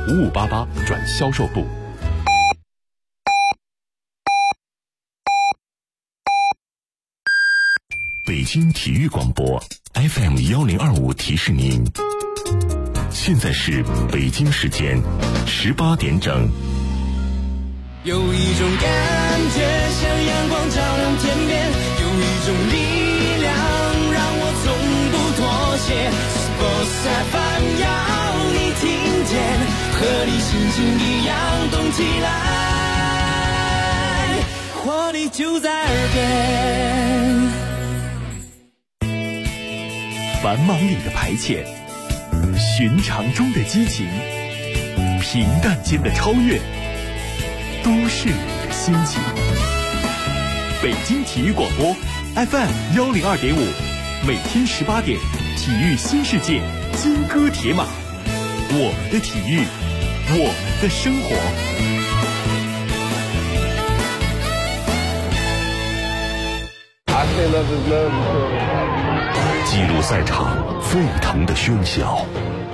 5588转销售部。北京体育广播 FM1025提示您，现在是北京时间18点整。 有一种感觉像阳光照亮天边，有一种力量让我从不妥协。Sports FM 要你听见，和你心情一样动起来，活力就在耳边。 繁忙里的排遣，寻常中的激情，平淡间的超越，都市里的心情。北京体育广播 FM102.5，每天18点，体育新世界，金戈铁马，我们的体育，我们的生活。 记录赛场沸腾的喧嚣，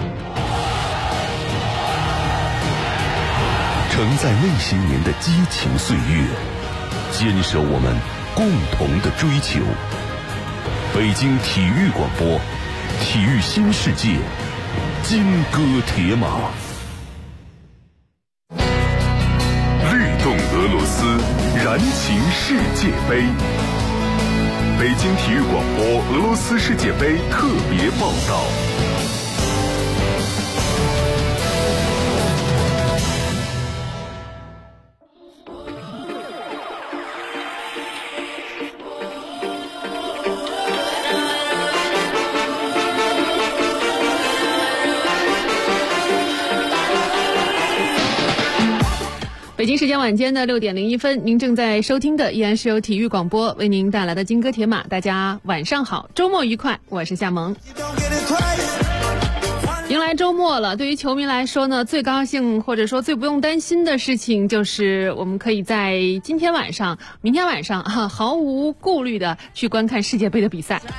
承载内心您的激情岁月，坚守我们共同的追求。北京体育广播，体育新世界，金戈铁马。律动俄罗斯，燃情世界杯。北京体育广播俄罗斯世界杯特别报道。 北京时间晚间的6点01分，您正在收听的依然是由体育广播为您带来的金戈铁马。大家晚上好，周末愉快，我是夏萌。迎来周末了，对于球迷来说呢，最高兴或者说最不用担心的事情就是我们可以在今天晚上、明天晚上毫无顾虑的去观看世界杯的比赛。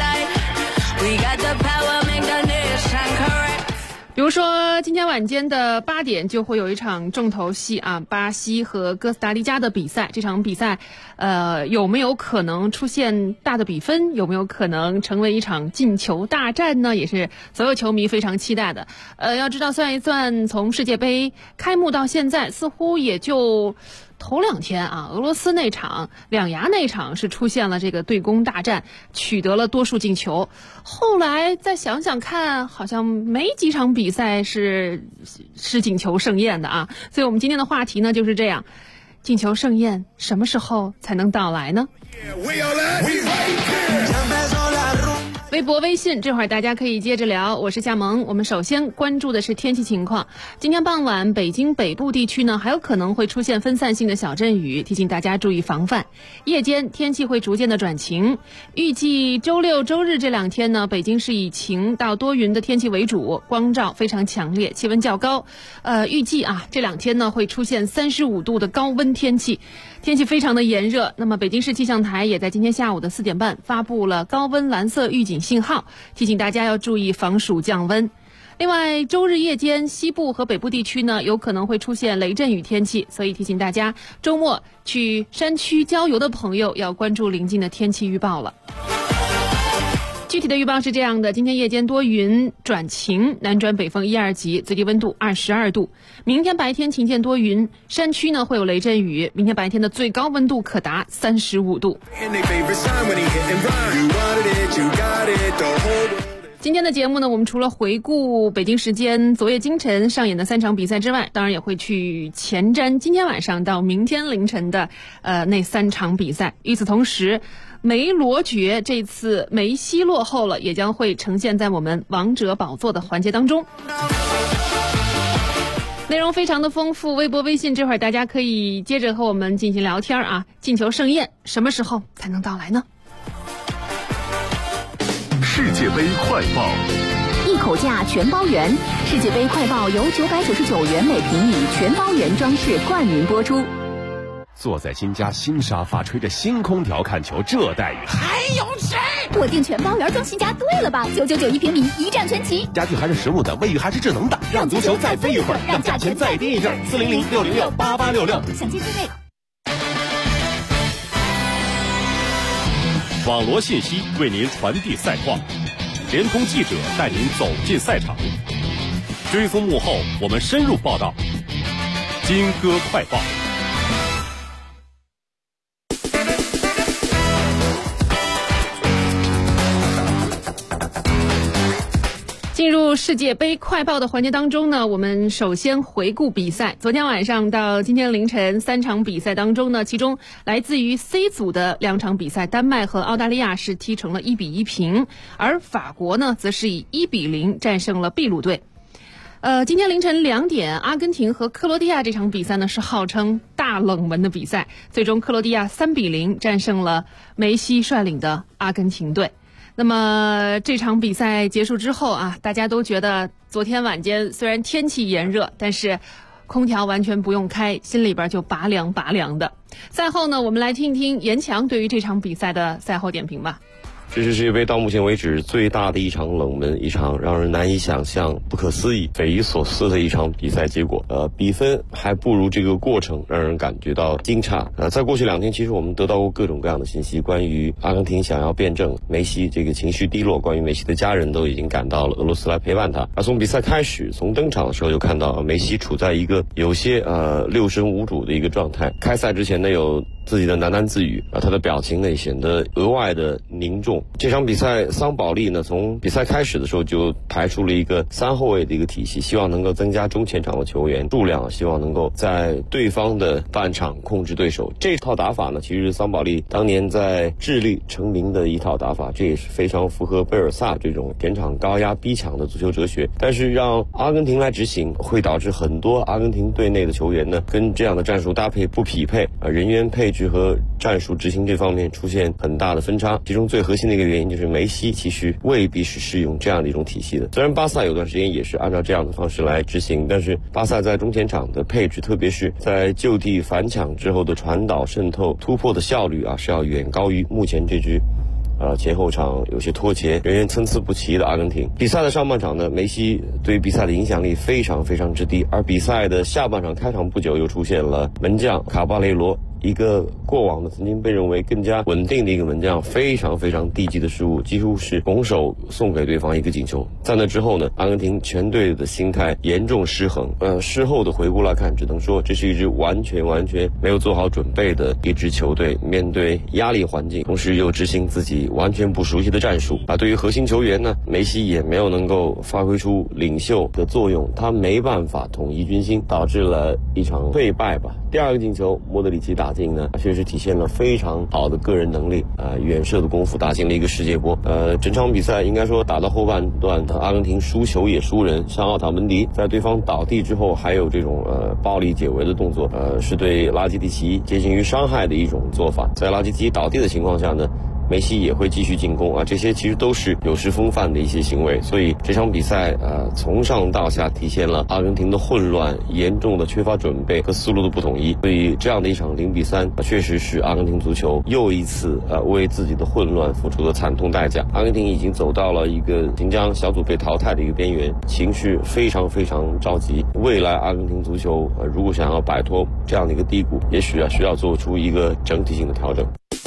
比如说今天晚间的8点就会有一场重头戏啊，巴西和哥斯达黎加的比赛。这场比赛有没有可能出现大的比分，有没有可能成为一场进球大战呢，也是所有球迷非常期待的。要知道算一算，从世界杯开幕到现在似乎也就头2天啊，俄罗斯那场两牙那场是出现了这个对攻大战，取得了多数进球。后来再想想看，好像没几场比赛是进球盛宴的啊。所以我们今天的话题呢就是这样，进球盛宴什么时候才能到来呢？微博、微信，这会儿大家可以接着聊。我是夏萌，我们首先关注的是天气情况。今天傍晚，北京北部地区呢还有可能会出现分散性的小阵雨，提醒大家注意防范。夜间天气会逐渐的转晴，预计周六、周日这2天呢，北京是以晴到多云的天气为主，光照非常强烈，气温较高。预计啊这2天呢会出现35度的高温天气。天气非常的炎热，那么北京市气象台也在今天下午的4点半发布了高温蓝色预警信号，提醒大家要注意防暑降温。另外，周日夜间西部和北部地区呢有可能会出现雷阵雨天气，所以提醒大家周末去山区郊游的朋友要关注临近的天气预报了。具体的预报是这样的，今天夜间多云转晴，南转北风1、2级，最低温度22度。明天白天晴间多云，山区呢会有雷阵雨，明天白天的最高温度可达35度。今天的节目呢，我们除了回顾北京时间昨夜今晨上演的3场比赛之外，当然也会去前瞻今天晚上到明天凌晨的那3场比赛。与此同时，梅罗爵这次梅西落后了，也将会呈现在我们王者宝座的环节当中。内容非常的丰富，微博、微信这会儿大家可以接着和我们进行聊天啊。进球盛宴什么时候才能到来呢？ 世界杯快报， 一口价全包圆。世界杯快报由999元每平米全包圆装饰冠名播出。 坐在新家新沙发，吹着新空调看球，这待遇还有谁？ 我订全包圆装新家，对了吧？9991平米，一站全齐， 家具还是实木的，卫浴还是智能的， 让足球再飞一会儿，让价钱再低一阵，400-606-8866，详情定位。 网罗信息，为您传递赛况，联通记者带您走进赛场，追踪幕后，我们深入报道。金歌快报。 进入世界杯快报的环节当中呢，我们首先回顾比赛。昨天晚上到今天凌晨3场比赛当中呢，其中来自于 C 组的2场比赛，丹麦和澳大利亚是踢成了1-1平，而法国呢则是以1-0战胜了秘鲁队。今天凌晨2点，阿根廷和克罗地亚这场比赛呢是号称大冷门的比赛，最终克罗地亚3-0战胜了梅西率领的阿根廷队。那么这场比赛结束之后啊，大家都觉得昨天晚间虽然天气炎热，但是空调完全不用开，心里边就拔凉拔凉的。赛后呢，我们来听一听严强对于这场比赛的赛后点评吧。 这是世界杯到目前为止最大的一场冷门，一场让人难以想象、不可思议、匪夷所思的一场比赛结果。比分还不如这个过程让人感觉到惊诧。在过去2天，其实我们得到过各种各样的信息，关于阿根廷想要辩证，梅西这个情绪低落，关于梅西的家人都已经赶到了俄罗斯来陪伴他。而从比赛开始，从登场的时候就看到梅西处在一个有些六神无主的一个状态。开赛之前呢，有自己的喃喃自语，他的表情呢也显得额外的凝重。这场比赛，桑保利呢从比赛开始的时候就排出了一个3后卫的一个体系，希望能够增加中前场的球员数量，希望能够在对方的半场控制对手。这套打法呢，其实是桑保利当年在智利成名的一套打法，这也是非常符合贝尔萨这种前场高压逼抢的足球哲学。但是让阿根廷来执行，会导致很多阿根廷队内的球员呢跟这样的战术搭配不匹配，人员配置和战术执行这方面出现很大的分差。其中最核心的一个原因就是梅西其实未必是适用这样的一种体系的。虽然巴萨有段时间也是按照这样的方式来执行，但是巴萨在中前场的配置，特别是在就地反抢之后的传导、渗透、突破的效率是要远高于目前这支前后场有些脱节、人员参差不齐的阿根廷。比赛的上半场呢，梅西对比赛的影响力非常非常之低，而比赛的下半场开场不久又出现了门将卡巴雷罗，一个过往的曾经被认为更加稳定的一个门将，非常非常低级的失误，几乎是拱手送给对方一个进球。在那之后呢，阿根廷全队的心态严重失衡。事后的回顾来看，只能说这是一支完全没有做好准备的一支球队，面对压力环境，同时又执行自己完全不熟悉的战术。对于核心球员呢，梅西也没有能够发挥出领袖的作用，他没办法统一军心，导致了一场溃败吧。第二个进球，莫德里奇打进呢，确实体现了非常好的个人能力，远射的功夫打进了一个世界波。整场比赛应该说打到后半段，阿根廷输球也输人，像奥塔门迪在对方倒地之后还有这种暴力解围的动作，是对拉基蒂奇接近于伤害的一种做法。在拉基蒂奇倒地的情况下呢，梅西也会继续进攻这些其实都是有失风范的一些行为。所以这场比赛从上到下体现了阿根廷的混乱、严重的缺乏准备和思路的不统一。所以这样的一场0-3确实是阿根廷足球又一次为自己的混乱付出了惨痛代价。阿根廷已经走到了一个即将小组被淘汰的一个边缘，情绪非常非常着急。未来阿根廷足球如果想要摆脱这样的一个低谷，也许需要做出一个整体性的调整。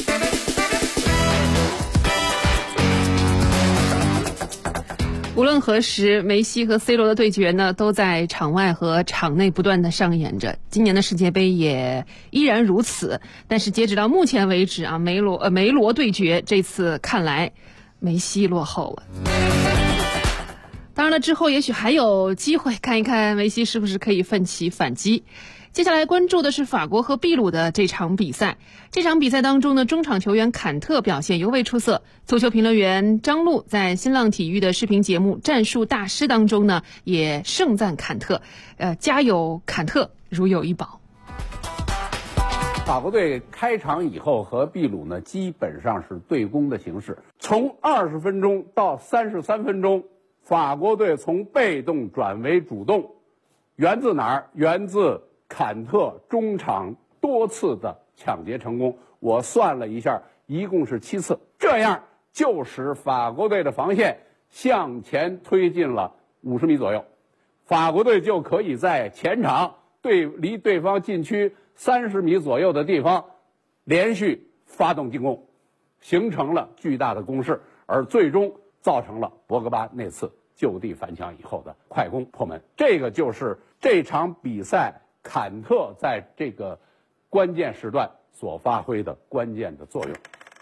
无论何时，梅西和 C 罗的对决呢，都在场外和场内不断的上演着。今年的世界杯也依然如此。但是截止到目前为止梅罗对决，这次看来梅西落后了。当然了，之后也许还有机会看一看梅西是不是可以奋起反击。接下来关注的是法国和秘鲁的这场比赛。这场比赛当中呢，中场球员坎特表现尤为出色。足球评论员张璐在新浪体育的视频节目《战术大师》当中呢，也盛赞坎特，加油坎特，如有一宝。 法国队开场以后和秘鲁呢基本上是对攻的形式，从20分钟到33分钟，法国队从被动转为主动，源自哪儿？源自坎特中场多次的抢劫成功。我算了一下，一共是7次，这样就使法国队的防线向前推进了50米左右，法国队就可以在前场离对方禁区30米左右的地方连续发动进攻，形成了巨大的攻势，而最终造成了博格巴那次就地反抢以后的快攻破门。这个就是这场比赛坎特在这个关键时段所发挥的关键的作用。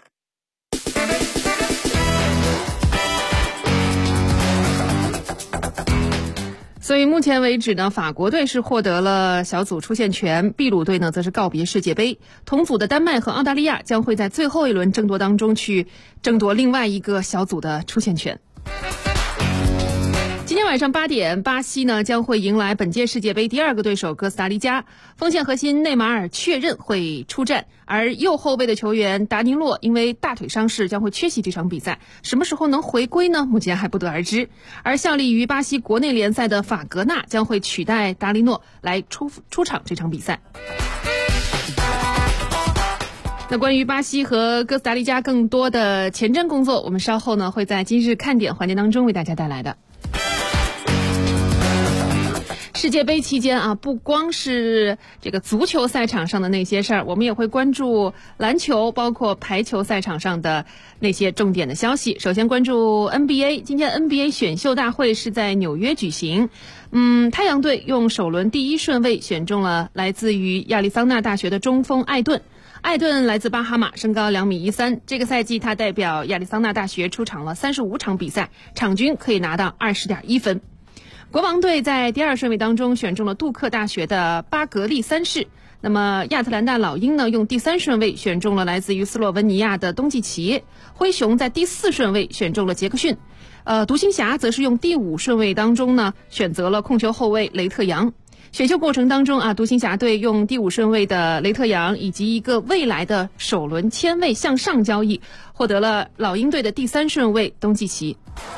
所以目前为止呢，法国队是获得了小组出线权，秘鲁队呢则是告别世界杯。同组的丹麦和澳大利亚将会在最后一轮争夺当中去争夺另外一个小组的出线权。今天晚上8点，巴西呢将会迎来本届世界杯第2个对手哥斯达黎加。锋线核心内马尔确认会出战，而右后卫的球员达尼洛因为大腿伤势将会缺席这场比赛。什么时候能回归呢？目前还不得而知。而效力于巴西国内联赛的法格纳将会取代达尼洛来出场这场比赛。那关于巴西和哥斯达黎加更多的前瞻工作，我们稍后呢会在今日看点环节当中为大家带来的。世界杯期间啊，不光是这个足球赛场上的那些事儿，我们也会关注篮球，包括排球赛场上的那些重点的消息。首先关注 NBA， 今天 NBA 选秀大会是在纽约举行。太阳队用首轮第1顺位选中了来自于亚利桑那大学的中锋艾顿。艾顿来自巴哈马，身高2.13米。这个赛季他代表亚利桑那大学出场了35场比赛，场均可以拿到20.1分。国王队在第2顺位当中选中了杜克大学的巴格利3世。那么亚特兰大老鹰呢，用第3顺位选中了来自于斯洛文尼亚的东契奇。灰熊在第4顺位选中了杰克逊。独行侠则是用第5顺位当中呢选择了控球后卫雷特扬。选秀过程当中啊，独行侠队用第5顺位的雷特扬以及一个未来的首轮签位向上交易，获得了老鹰队的第3顺位东契奇。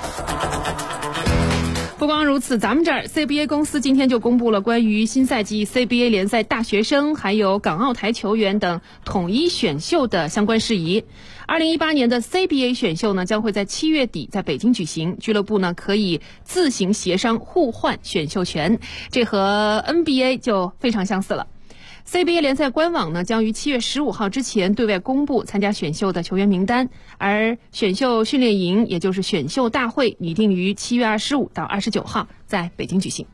不光如此，咱们这儿 CBA 公司今天就公布了关于新赛季 CBA 联赛大学生还有港澳台球员等统一选秀的相关事宜。2018年的 CBA 选秀呢，将会在7月底在北京举行，俱乐部呢可以自行协商互换选秀权，这和 NBA 就非常相似了。CBA 联赛官网呢将于7月15号之前对外公布参加选秀的球员名单，而选秀训练营也就是选秀大会拟定于7月25到29号在北京举行。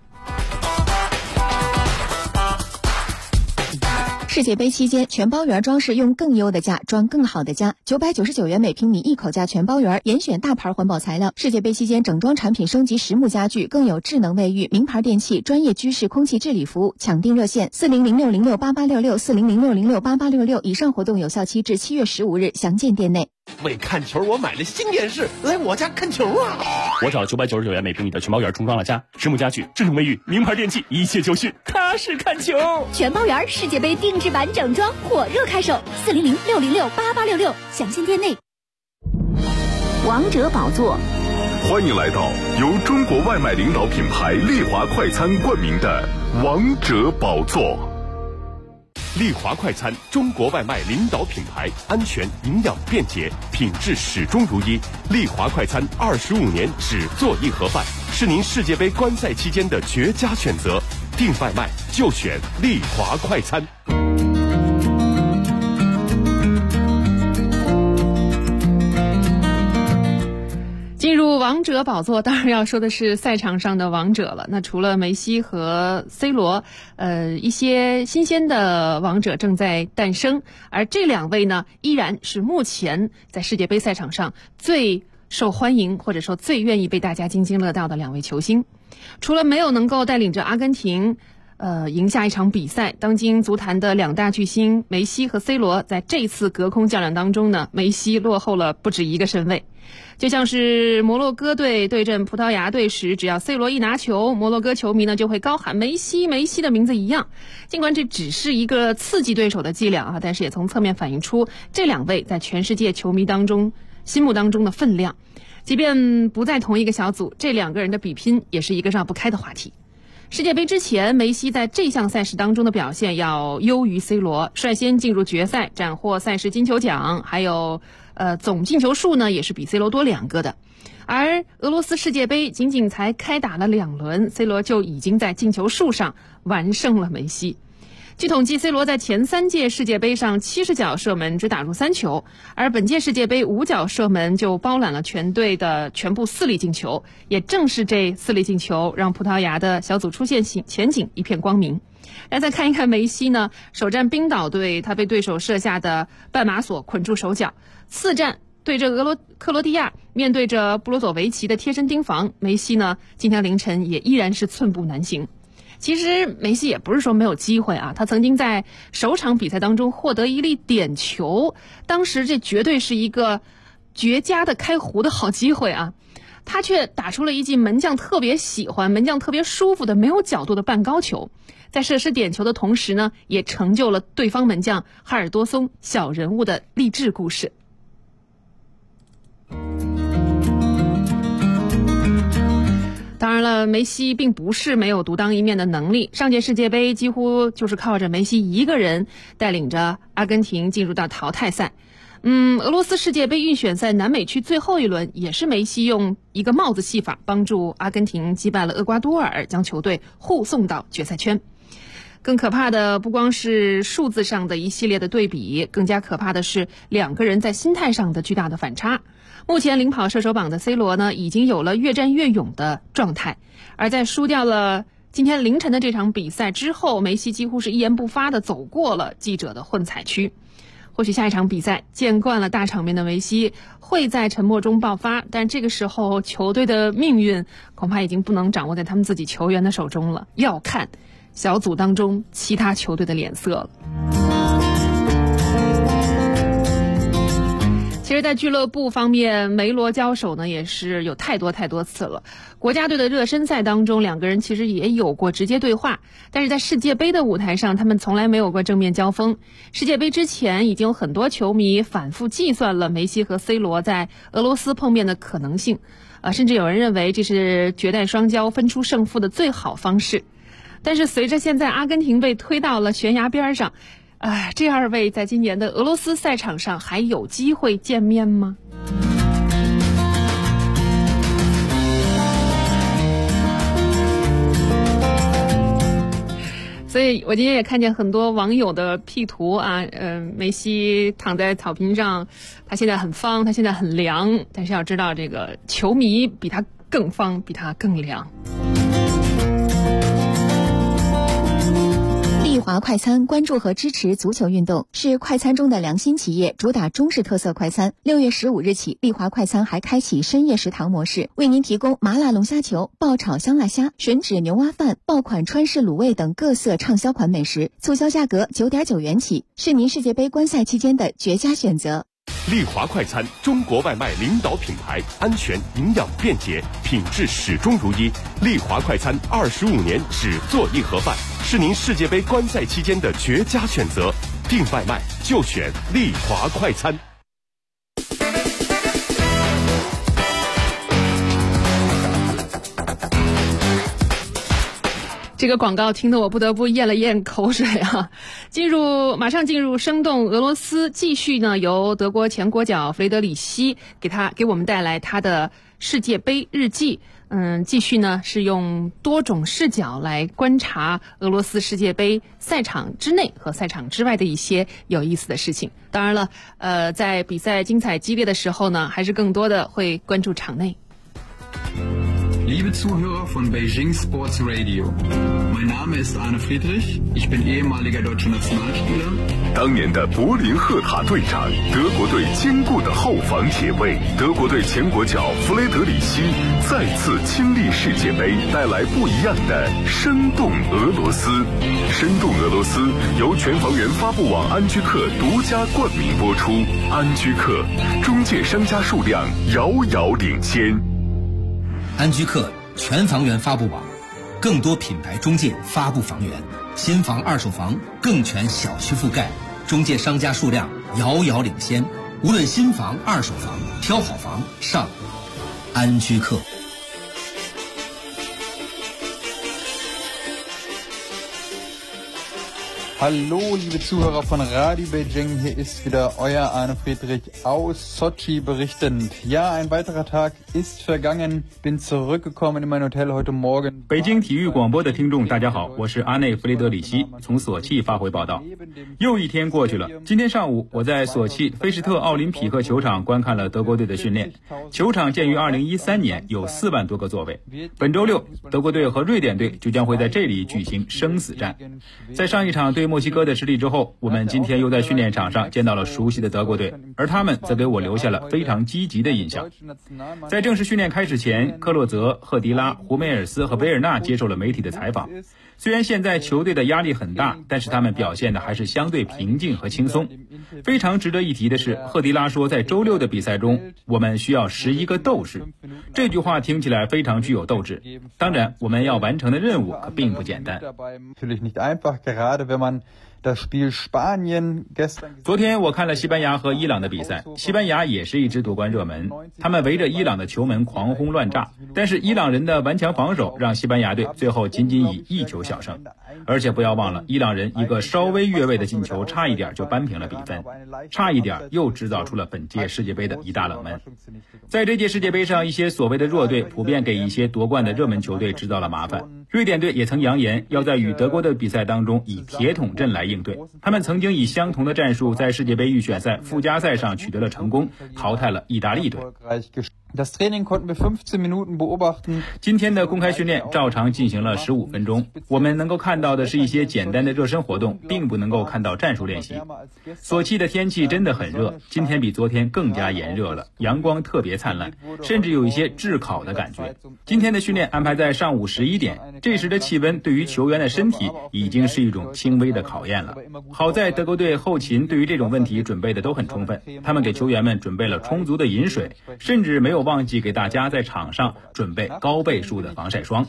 世界杯期间，全包圆装饰用更优的价装更好的家，999元每平米一口价全包圆，严选大牌环保材料。世界杯期间，整装产品升级实木家具，更有智能卫浴、名牌电器、专业居室空气治理服务。抢订热线4006068866，4006068866。以上活动有效期至7月15日，详见店内。 为看球，我买了新电视，来我家看球啊！ 我找999元每平米的全包圆重装了家，实木家具、智能卫浴、名牌电器，一切就绪，踏实看球。 全包圆世界杯定制版整装火热开售，4006068866，详见店内。王者宝座， 欢迎来到由中国外卖领导品牌丽华快餐冠名的王者宝座。 丽华快餐，中国外卖领导品牌，安全、营养、便捷，品质始终如一。丽华快餐25年只做一盒饭，是您世界杯观赛期间的绝佳选择。订外卖就选丽华快餐。 进入王者宝座，当然要说的是赛场上的王者了。那除了梅西和 C 罗，一些新鲜的王者正在诞生，而这2位呢，依然是目前在世界杯赛场上最受欢迎或者说最愿意被大家津津乐道的2位球星。除了没有能够带领着阿根廷赢下一场比赛，当今足坛的2大巨星梅西和 C 罗在这次隔空较量当中呢，梅西落后了不止1个身位。就像是摩洛哥队对阵葡萄牙队时，只要 C 罗一拿球，摩洛哥球迷呢就会高喊梅西梅西的名字一样。尽管这只是一个刺激对手的伎俩啊，但是也从侧面反映出这2位在全世界球迷心目当中的分量。即便不在同一个小组，这2个人的比拼也是一个绕不开的话题。 世界杯之前，梅西在这项赛事当中的表现要优于 C 罗，率先进入决赛，斩获赛事金球奖，还有总进球数呢也是比 C 罗多2个的。而俄罗斯世界杯仅仅才开打了2轮 ，C 罗就已经在进球数上完胜了梅西。据统计 ，C 罗在前3届世界杯上70脚射门只打入3球，而本届世界杯5脚射门就包揽了全队的全部4粒进球。也正是这4粒进球，让葡萄牙的小组出线前景一片光明。来再看一看梅西呢，首战冰岛队，他被对手设下的半马索捆住手脚；次战对着克罗地亚，面对着布罗佐维奇的贴身盯防，梅西呢今天凌晨也依然是寸步难行。其实梅西也不是说没有机会啊，他曾经在首场比赛当中获得1粒点球，当时这绝对是一个绝佳的开胡的好机会啊，他却打出了一记门将特别喜欢、门将特别舒服的没有角度的半高球，在射失点球的同时呢，也成就了对方门将哈尔多松小人物的励志故事。当然了，梅西并不是没有独当一面的能力，上届世界杯几乎就是靠着梅西一个人带领着阿根廷进入到淘汰赛。俄罗斯世界杯预选赛南美区最后一轮，也是梅西用一个帽子戏法帮助阿根廷击败了厄瓜多尔，将球队护送到决赛圈。更可怕的不光是数字上的一系列的对比，更加可怕的是2个人在心态上的巨大的反差。目前领跑射手榜的 C 罗呢，已经有了越战越勇的状态，而在输掉了今天凌晨的这场比赛之后，梅西几乎是一言不发地走过了记者的混采区。或许下一场比赛见惯了大场面的梅西会在沉默中爆发，但这个时候球队的命运恐怕已经不能掌握在他们自己球员的手中了，要看小组当中其他球队的脸色了。其实在俱乐部方面，梅罗交手呢也是有太多次了。国家队的热身赛当中，2个人其实也有过直接对话，但是在世界杯的舞台上，他们从来没有过正面交锋。世界杯之前，已经有很多球迷反复计算了梅西和 C 罗在俄罗斯碰面的可能性，甚至有人认为这是绝代双骄分出胜负的最好方式。但是随着现在阿根廷被推到了悬崖边上，这2位在今年的俄罗斯赛场上还有机会见面吗？所以我今天也看见很多网友的 P 图啊，梅西躺在草坪上，他现在很方，他现在很凉，但是要知道这个球迷比他更方，比他更凉。 丽华快餐关注和支持足球运动，是快餐中的良心企业，主打中式特色快餐。6月15日起，丽华快餐还开启深夜食堂模式，为您提供麻辣龙虾球、爆炒香辣虾、吮指牛蛙饭、爆款川式卤味等各色畅销款美食，促销价格9.9元起，是您世界杯观赛期间的绝佳选择。 丽华快餐，中国外卖领导品牌，安全、营养、便捷，品质始终如一。丽华快餐25年只做一盒饭，是您世界杯观赛期间的绝佳选择。订外卖就选丽华快餐。 这个广告听得我不得不咽了咽口水啊！马上进入生动俄罗斯，继续呢由德国前国脚弗雷德里希给我们带来他的世界杯日记。继续呢是用多种视角来观察俄罗斯世界杯赛场之内和赛场之外的一些有意思的事情。当然了，在比赛精彩激烈的时候呢，还是更多的会关注场内。 Liebe Zuhörer von Beijing Sports Radio, mein Name ist Arne Friedrich, ich bin ehemaliger deutscher Nationalspieler. 当年的柏林赫塔队长，德国队坚固的后防铁卫，德国队前国脚弗雷德里希再次亲历世界杯，带来不一样的生动俄罗斯。生动俄罗斯由全房源发布网安居客独家冠名播出。安居客中介商家数量遥遥领先。 安居客全房源发布网，更多品牌中介发布房源，新房二手房更全小区覆盖，中介商家数量遥遥领先。无论新房二手房，挑好房上安居客。 Hallo, liebe Zuhörer von Radio Beijing, hier ist wieder euer Arne Friedrich aus Sochi berichtend. Ja, ein weiterer Tag ist vergangen, bin zurückgekommen in mein Hotel heute Morgen. 北京体育广播的听众大家好，我是阿内弗雷德里希，从索契发回报道。又一天过去了，今天上午我在索契菲什特奥林匹克球场观看了德国队的训练。球场建于2013年，有4万多个座位。本周六，德国队和瑞典队就将会在这里举行生死战。在上一场对墨西哥的失利之后，我们今天又在训练场上见到了熟悉的德国队，而他们则给我留下了非常积极的印象。在正式训练开始前，克洛泽、赫迪拉、胡梅尔斯和维尔纳接受了媒体的采访。虽然现在球队的压力很大，但是他们表现的还是相对平静和轻松。非常值得一提的是，赫迪拉说在周六的比赛中，我们需要11个斗士。这句话听起来非常具有斗志。当然，我们要完成的任务可并不简单。昨天我看了西班牙和伊朗的比赛，西班牙也是一支夺冠热门，他们围着伊朗的球门狂轰乱炸，但是伊朗人的顽强防守让西班牙队最后仅仅以1球小胜。而且不要忘了，伊朗人一个稍微越位的进球，差一点就扳平了比分，差一点又制造出了本届世界杯的一大冷门。在这届世界杯上，一些所谓的弱队普遍给一些夺冠的热门球队制造了麻烦。瑞典队也曾扬言要在与德国的比赛当中以铁桶阵来应对，他们曾经以相同的战术在世界杯预选赛附加赛上取得了成功，淘汰了意大利队。今天的公开训练照常进行了15分钟，我们能够看到的是一些简单的热身活动，并不能够看到战术练习。索契的天气真的很热，今天比昨天更加炎热了，阳光特别灿烂，甚至有一些炙烤的感觉。今天的训练安排在上午11点，这时的气温对于球员的身体已经是一种轻微的考验了。好在德国队后勤对于这种问题准备的都很充分，他们给球员们准备了充足的饮水，甚至没有忘记给大家在场上准备高倍数的防晒霜。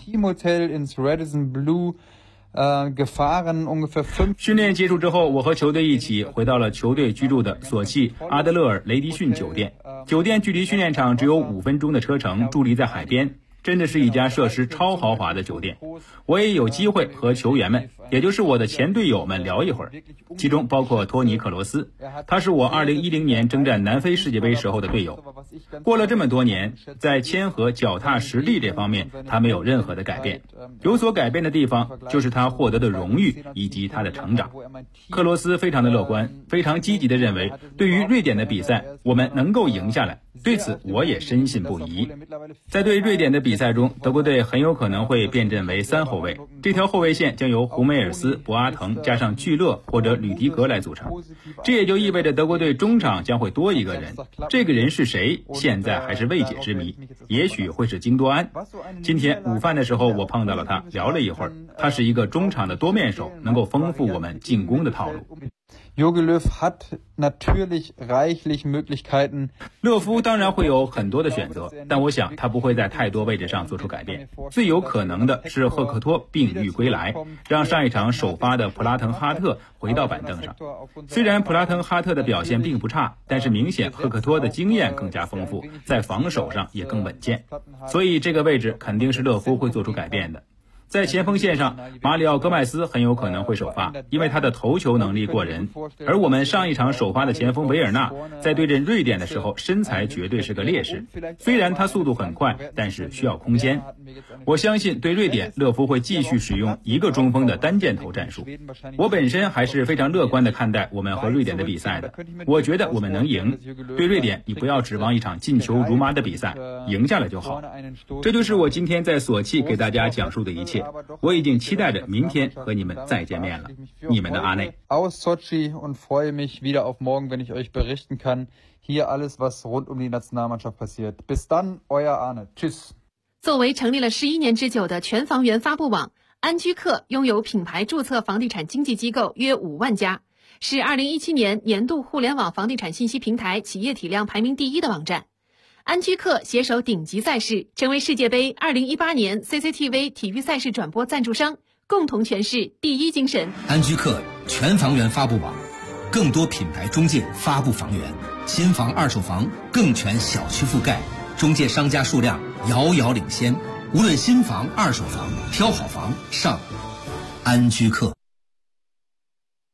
训练结束之后，我和球队一起回到了球队居住的索契阿德勒尔雷迪逊酒店。酒店距离训练场只有5分钟的车程，伫立在海边，真的是一家设施超豪华的酒店。我也有机会和球员们，也就是我的前队友们聊一会儿，其中包括托尼·克罗斯，他是我2010年征战南非世界杯时候的队友。过了这么多年，在谦和脚踏实地这方面，他没有任何的改变。有所改变的地方就是他获得的荣誉以及他的成长。克罗斯非常的乐观，非常积极地认为，对于瑞典的比赛，我们能够赢下来。对此我也深信不疑。在对瑞典的比赛中，德国队很有可能会变阵为3后卫，这条后卫线将由胡梅尔斯、博阿滕加上聚勒或者吕迪格来组成。这也就意味着德国队中场将会多一个人，这个人是谁，现在还是未解之谜，也许会是京多安。今天午饭的时候我碰到了他，聊了一会儿，他是一个中场的多面手，能够丰富我们进攻的套路。 Jogi Löw hat natürlich reichlich Möglichkeiten. 勒夫当然会有很多的选择，但我想他不会在太多位置上做出改变。最有可能的是赫克托病愈归来，让上一场首发的普拉滕哈特回到板凳上。虽然普拉滕哈特的表现并不差，但是明显赫克托的经验更加丰富，在防守上也更稳健，所以这个位置肯定是勒夫会做出改变的。在前锋线上，马里奥·戈麦斯很有可能会首发，因为他的头球能力过人。而我们上一场首发的前锋维尔纳，在对阵瑞典的时候，身材绝对是个劣势。虽然他速度很快，但是需要空间。我相信对瑞典，勒夫会继续使用一个中锋的单箭头战术。我本身还是非常乐观地看待我们和瑞典的比赛的。我觉得我们能赢。对瑞典，你不要指望一场进球如麻的比赛，赢下来就好。这就是我今天在索契给大家讲述的一切。我已经期待着明天和你们再见面了。你们的阿内。 Aus Sochi und freue mich wieder auf morgen, wenn ich euch berichten kann. Hier alles, was rund um die Nationalmannschaft passiert. Bis dann, euer Arne. Tschüss. 作为成立了11年之久的全房源发布网，安居客拥有品牌注册房地产经纪机构约5万家，是2017年年度互联网房地产信息平台企业体量排名第1的网站。安居客携手顶级赛事，成为世界杯2018年 CCTV 体育赛事转播赞助商，共同诠释第一精神。 安居客全房源发布网，更多品牌中介发布房源，新房、二手房更全小区覆盖，中介商家数量遥遥领先。无论新房、二手房，挑好房上安居客。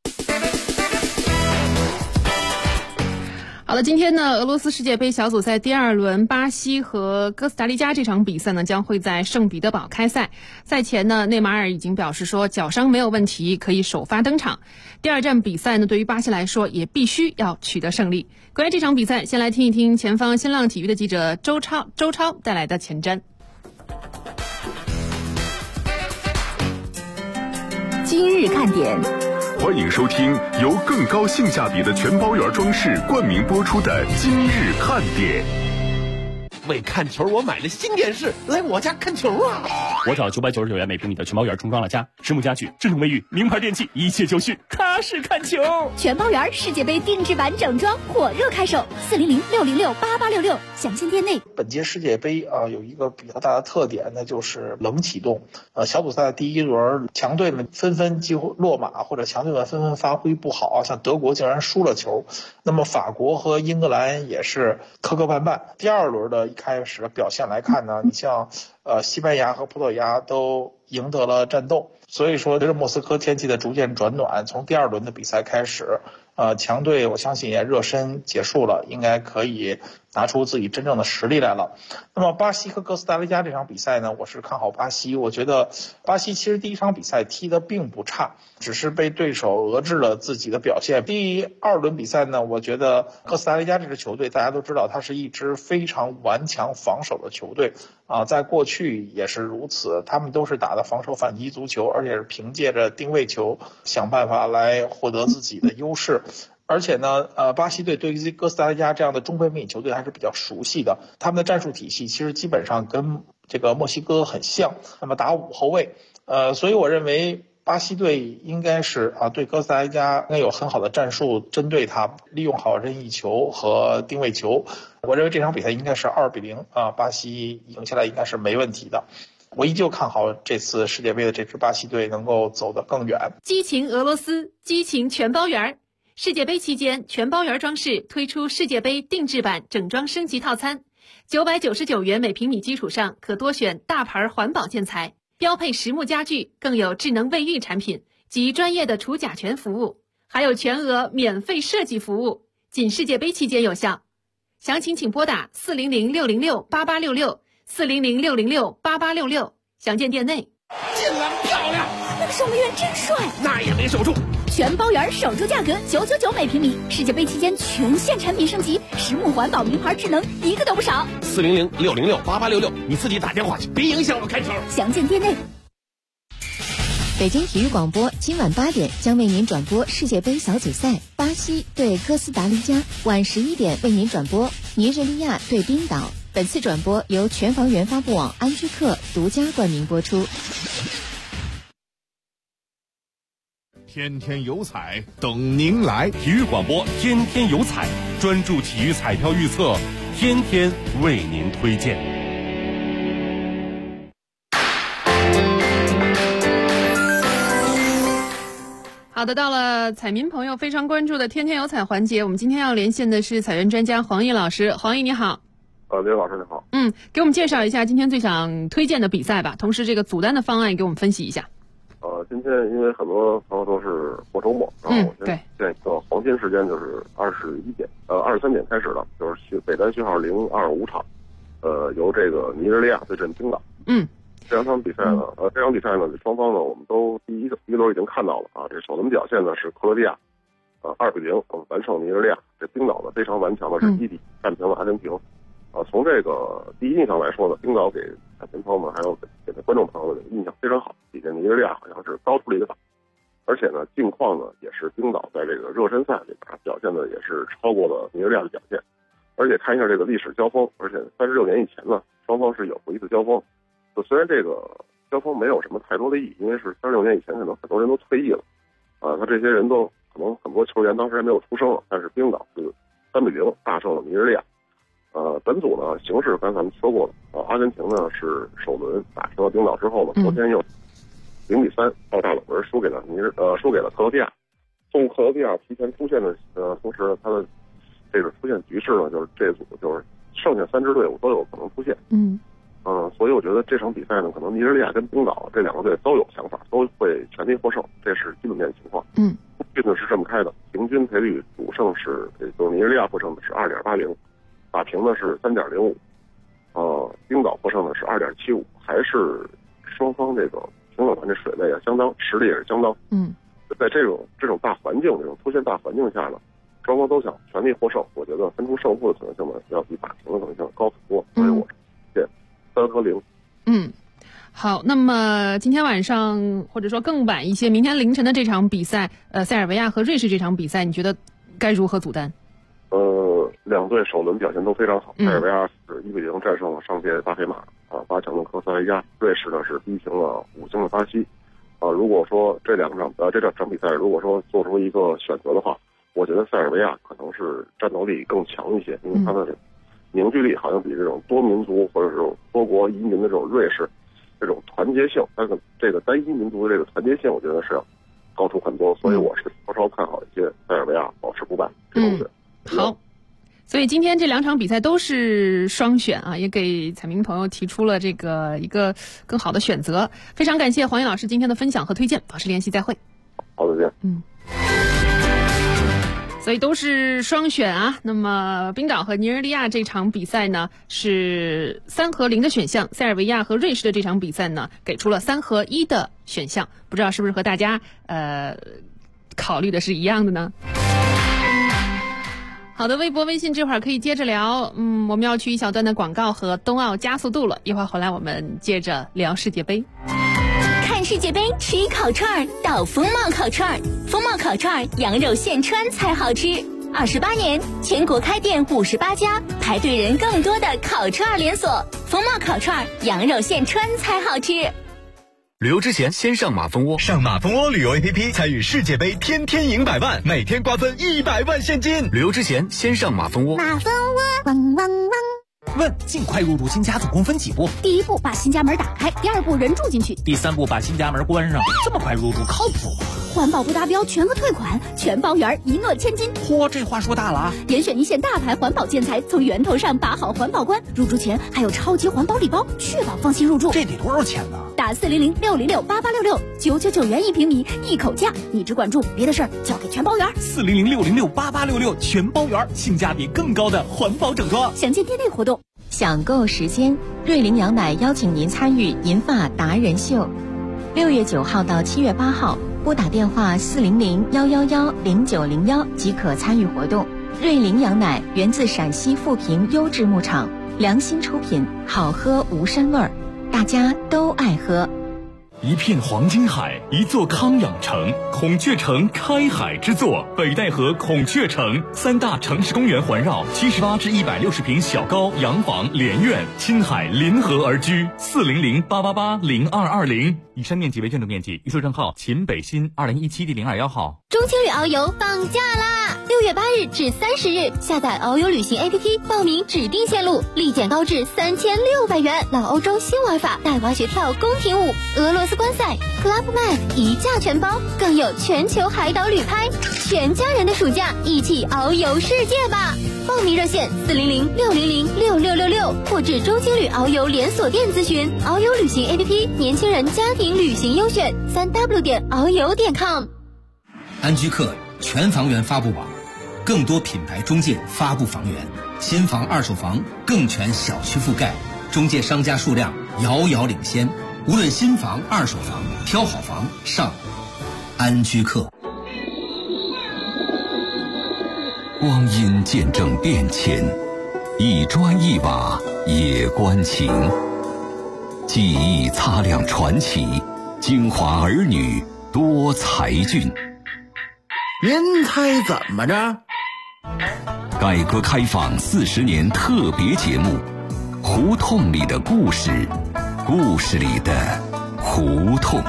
好了，今天呢，俄罗斯世界杯小组赛第2轮，巴西和哥斯达黎加这场比赛呢，将会在圣彼得堡开赛。赛前呢，内马尔已经表示说脚伤没有问题，可以首发登场。第2站比赛呢，对于巴西来说也必须要取得胜利。关于这场比赛，先来听一听前方新浪体育的记者周超带来的前瞻。 今日看点。 欢迎收听由更高性价比的全包圆装饰冠名播出的《今日看点》。 为看球，我买了新电视，来我家看球啊！ 我找999元每平米的全包圆重装了家，实木家具、智能卫浴、名牌电器，一切就绪，踏实看球。 全包圆世界杯定制版整装火热开售，400-606-8866，详见店内。 本届世界杯有一个比较大的特点，那就是冷启动。小组赛第1轮，强队们纷纷几乎落马，或者强队们纷纷发挥不好，像德国竟然输了球。那么法国和英格兰也是磕磕绊绊。第2轮的一开始的表现来看呢，你像西班牙和葡萄牙都赢得了战斗。所以说，随着莫斯科天气的逐渐转暖，从第2轮的比赛开始，强队我相信也热身结束了，应该可以拿出自己真正的实力来了。那么巴西和哥斯达黎加这场比赛呢，我是看好巴西。我觉得巴西其实第1场比赛踢得并不差，只是被对手遏制了自己的表现。第2轮比赛呢，我觉得哥斯达黎加这支球队大家都知道，它是一支非常顽强防守的球队在过去也是如此，他们都是打的防守反击足球，而且是凭借着定位球想办法来获得自己的优势。而且呢，巴西队对于哥斯达黎加这样的中北美球队还是比较熟悉的，他们的战术体系其实基本上跟这个墨西哥很像，那么打5后卫，所以我认为巴西队应该是对哥斯达黎加应该有很好的战术针对他，利用好任意球和定位球。我认为这场比赛应该是2-0巴西赢下来应该是没问题的。我依旧看好这次世界杯的这支巴西队能够走得更远。 激情俄罗斯，激情全包圆。世界杯期间，全包圆装饰推出世界杯定制版整装升级套餐，999元每平米基础上可多选大牌环保建材，标配实木家具，更有智能卫浴产品及专业的除甲醛服务，还有全额免费设计服务，仅世界杯期间有效。详情请拨打400-606-8866，400-606-8866，详见店内。 进了，漂亮！ 那个守门员真帅， 那也没守住。 全包圆守住价格999每平米，世界杯期间全线产品升级，实木环保名牌智能一个都不少。 400-606-8866，你自己打电话去，别影响我看球。 详见店内。 北京体育广播今晚8点将为您转播世界杯小组赛，巴西对哥斯达黎加；晚11点为您转播尼日利亚对冰岛。本次转播由全房源发布网安居客独家冠名播出。 天天有彩等您来，体育广播天天有彩，专注体育彩票预测，天天为您推荐。 好的，到了彩民朋友非常关注的天天有彩环节，我们今天要连线的是彩源专家黄奕老师。黄奕你好。 李老师你好。 给我们介绍一下今天最想推荐的比赛吧，同时这个组单的方案给我们分析一下。 今天因为很多朋友都是过周末，然后我先建一个黄金时间，就是23点开始了，就是北单序号025场，由这个尼日利亚对阵冰岛。这场比赛呢，双方呢，我们都第一轮已经看到了这首轮表现呢是克罗地亚，2-0完胜尼日利亚。这冰岛呢非常顽强的是1-1战平了阿根廷。从这个第一印象来说呢，冰岛给彩民朋友们还有给观众朋友们印象非常好，比这尼日利亚好像是高出了一个档。而且呢，近况呢也是冰岛在这个热身赛里边表现的也是超过了尼日利亚的表现。而且看一下这个历史交锋，而且36年以前呢，双方是有过一次交锋。就虽然这个交锋没有什么太多的意义，因为是36年以前可能很多人都退役了，他这些人都可能很多球员当时还没有出生了，但是冰岛是3-0大胜了尼日利亚。本组呢形势刚才咱们说过了，阿根廷呢是首轮打平了冰岛之后呢，昨天又0-3到大冷门输给了克罗地亚。送克罗地亚提前出现的同时，他的这个出现局势呢，就是这组就是剩下3支队伍都有可能出现。所以我觉得这场比赛呢，可能尼日利亚跟冰岛这2个队都有想法，都会全力获胜，这是基本面情况。据呢是这么开的，平均赔率主胜是就是尼日利亚获胜的是 2.80， 打平呢是 3.05， 冰岛获胜的是 2.75， 还是双方这个评论团这水位相当，实力也是相当。在这种大环境，这种出现大环境下呢，双方都想全力获胜，我觉得分出胜负的可能性呢要比打平的可能性高很多，所以我是3和0。 好，那么今天晚上或者说更晚一些，明天凌晨的这场比赛，塞尔维亚和瑞士这场比赛，你觉得该如何组单？ 两队首轮表现都非常好，塞尔维亚是1-0战胜了上届大黑马8强的科斯塔黎加，瑞士呢是逼平了5星的巴西。如果说这场比赛如果说做出一个选择的话，我觉得塞尔维亚可能是战斗力更强一些，因为它的凝聚力好像比这种多民族或者是多国移民的这种瑞士这种团结性，但是这个单一民族的这个团结性，我觉得是要高出很多，所以我是稍稍看好一些塞尔维亚保持不败这种队。 好，所以今天这2场比赛都是双选啊，也给彩民朋友提出了这个一个更好的选择。非常感谢黄燕老师今天的分享和推荐，保持联系，再会。 好，再见。 所以都是双选啊。那么冰岛和尼日利亚这场比赛呢是3和0的选项，塞尔维亚和瑞士的这场比赛呢给出了3和1的选项，不知道是不是和大家考虑的是一样的呢？好的，微博微信这会儿可以接着聊。我们要去一小段的广告和冬奥加速度了，一会儿回来我们接着聊世界杯。 看世界杯吃烤串到风貌烤串，风貌烤串羊肉现穿才好吃。28年，全国开店58家，排队人更多的烤串连锁。风貌烤串羊肉现穿才好吃。 旅游之前先上马蜂窝，上马蜂窝旅游 APP 参与世界杯，天天赢100万，每天瓜分100万现金。旅游之前先上马蜂窝。 马蜂窝，汪汪汪。 问：尽快入住新家总共分几步？ 第1步，把新家门打开；第2步，人住进去； 第3步，把新家门关上。这么快入住，靠谱吗？ 环保不达标全额退款，全包圆，一诺千金。 嚯，这话说大了啊！ 严选一线大牌环保建材，从源头上把好环保关。入住前还有超级环保礼包，确保放心入住。 这得多少钱呢？ 打400-606-8866，999元1平米，一口价，你只管住，别的事儿交给全包圆。 400-606-8866，全包圆，性价比更高的环保整装。 详见店内活动。 享购时间，瑞麟羊奶邀请您参与银发达人秀，6月9号到7月8号，拨打电话400-111-0901即可参与活动。瑞麟羊奶源自陕西富平优质牧场，良心出品，好喝无膻味儿，大家都爱喝。 一片黄金海，一座康养城，孔雀城开海之作，北戴河孔雀城，3大城市公园环绕，78至160平小高洋房连院，亲海临河而居。400-888-0220。以上面积为建筑面积，预售证号秦北新2017第021号。 中青旅遨游放假啦！6月8日至30日，下载遨游旅行 APP， 报名指定线路，立减高至3600元。老欧洲新玩法，带滑雪跳、宫廷舞、俄罗斯观赛、Club Med 一价全包，更有全球海岛旅拍，全家人的暑假一起遨游世界吧！报名热线400-600-6666，或至中青旅遨游连锁店咨询。遨游旅行 APP， 年轻人家庭旅行优选，3w.遨游.com。 安居客全房源发布网，更多品牌中介发布房源，新房二手房更全小区覆盖，中介商家数量遥遥领先。无论新房二手房，挑好房上安居客。 光阴见证变迁，一砖一瓦也关情。记忆擦亮传奇，京华儿女多才俊。 您猜怎么着？ 改革开放40年特别节目，胡同里的故事，故事里的胡同。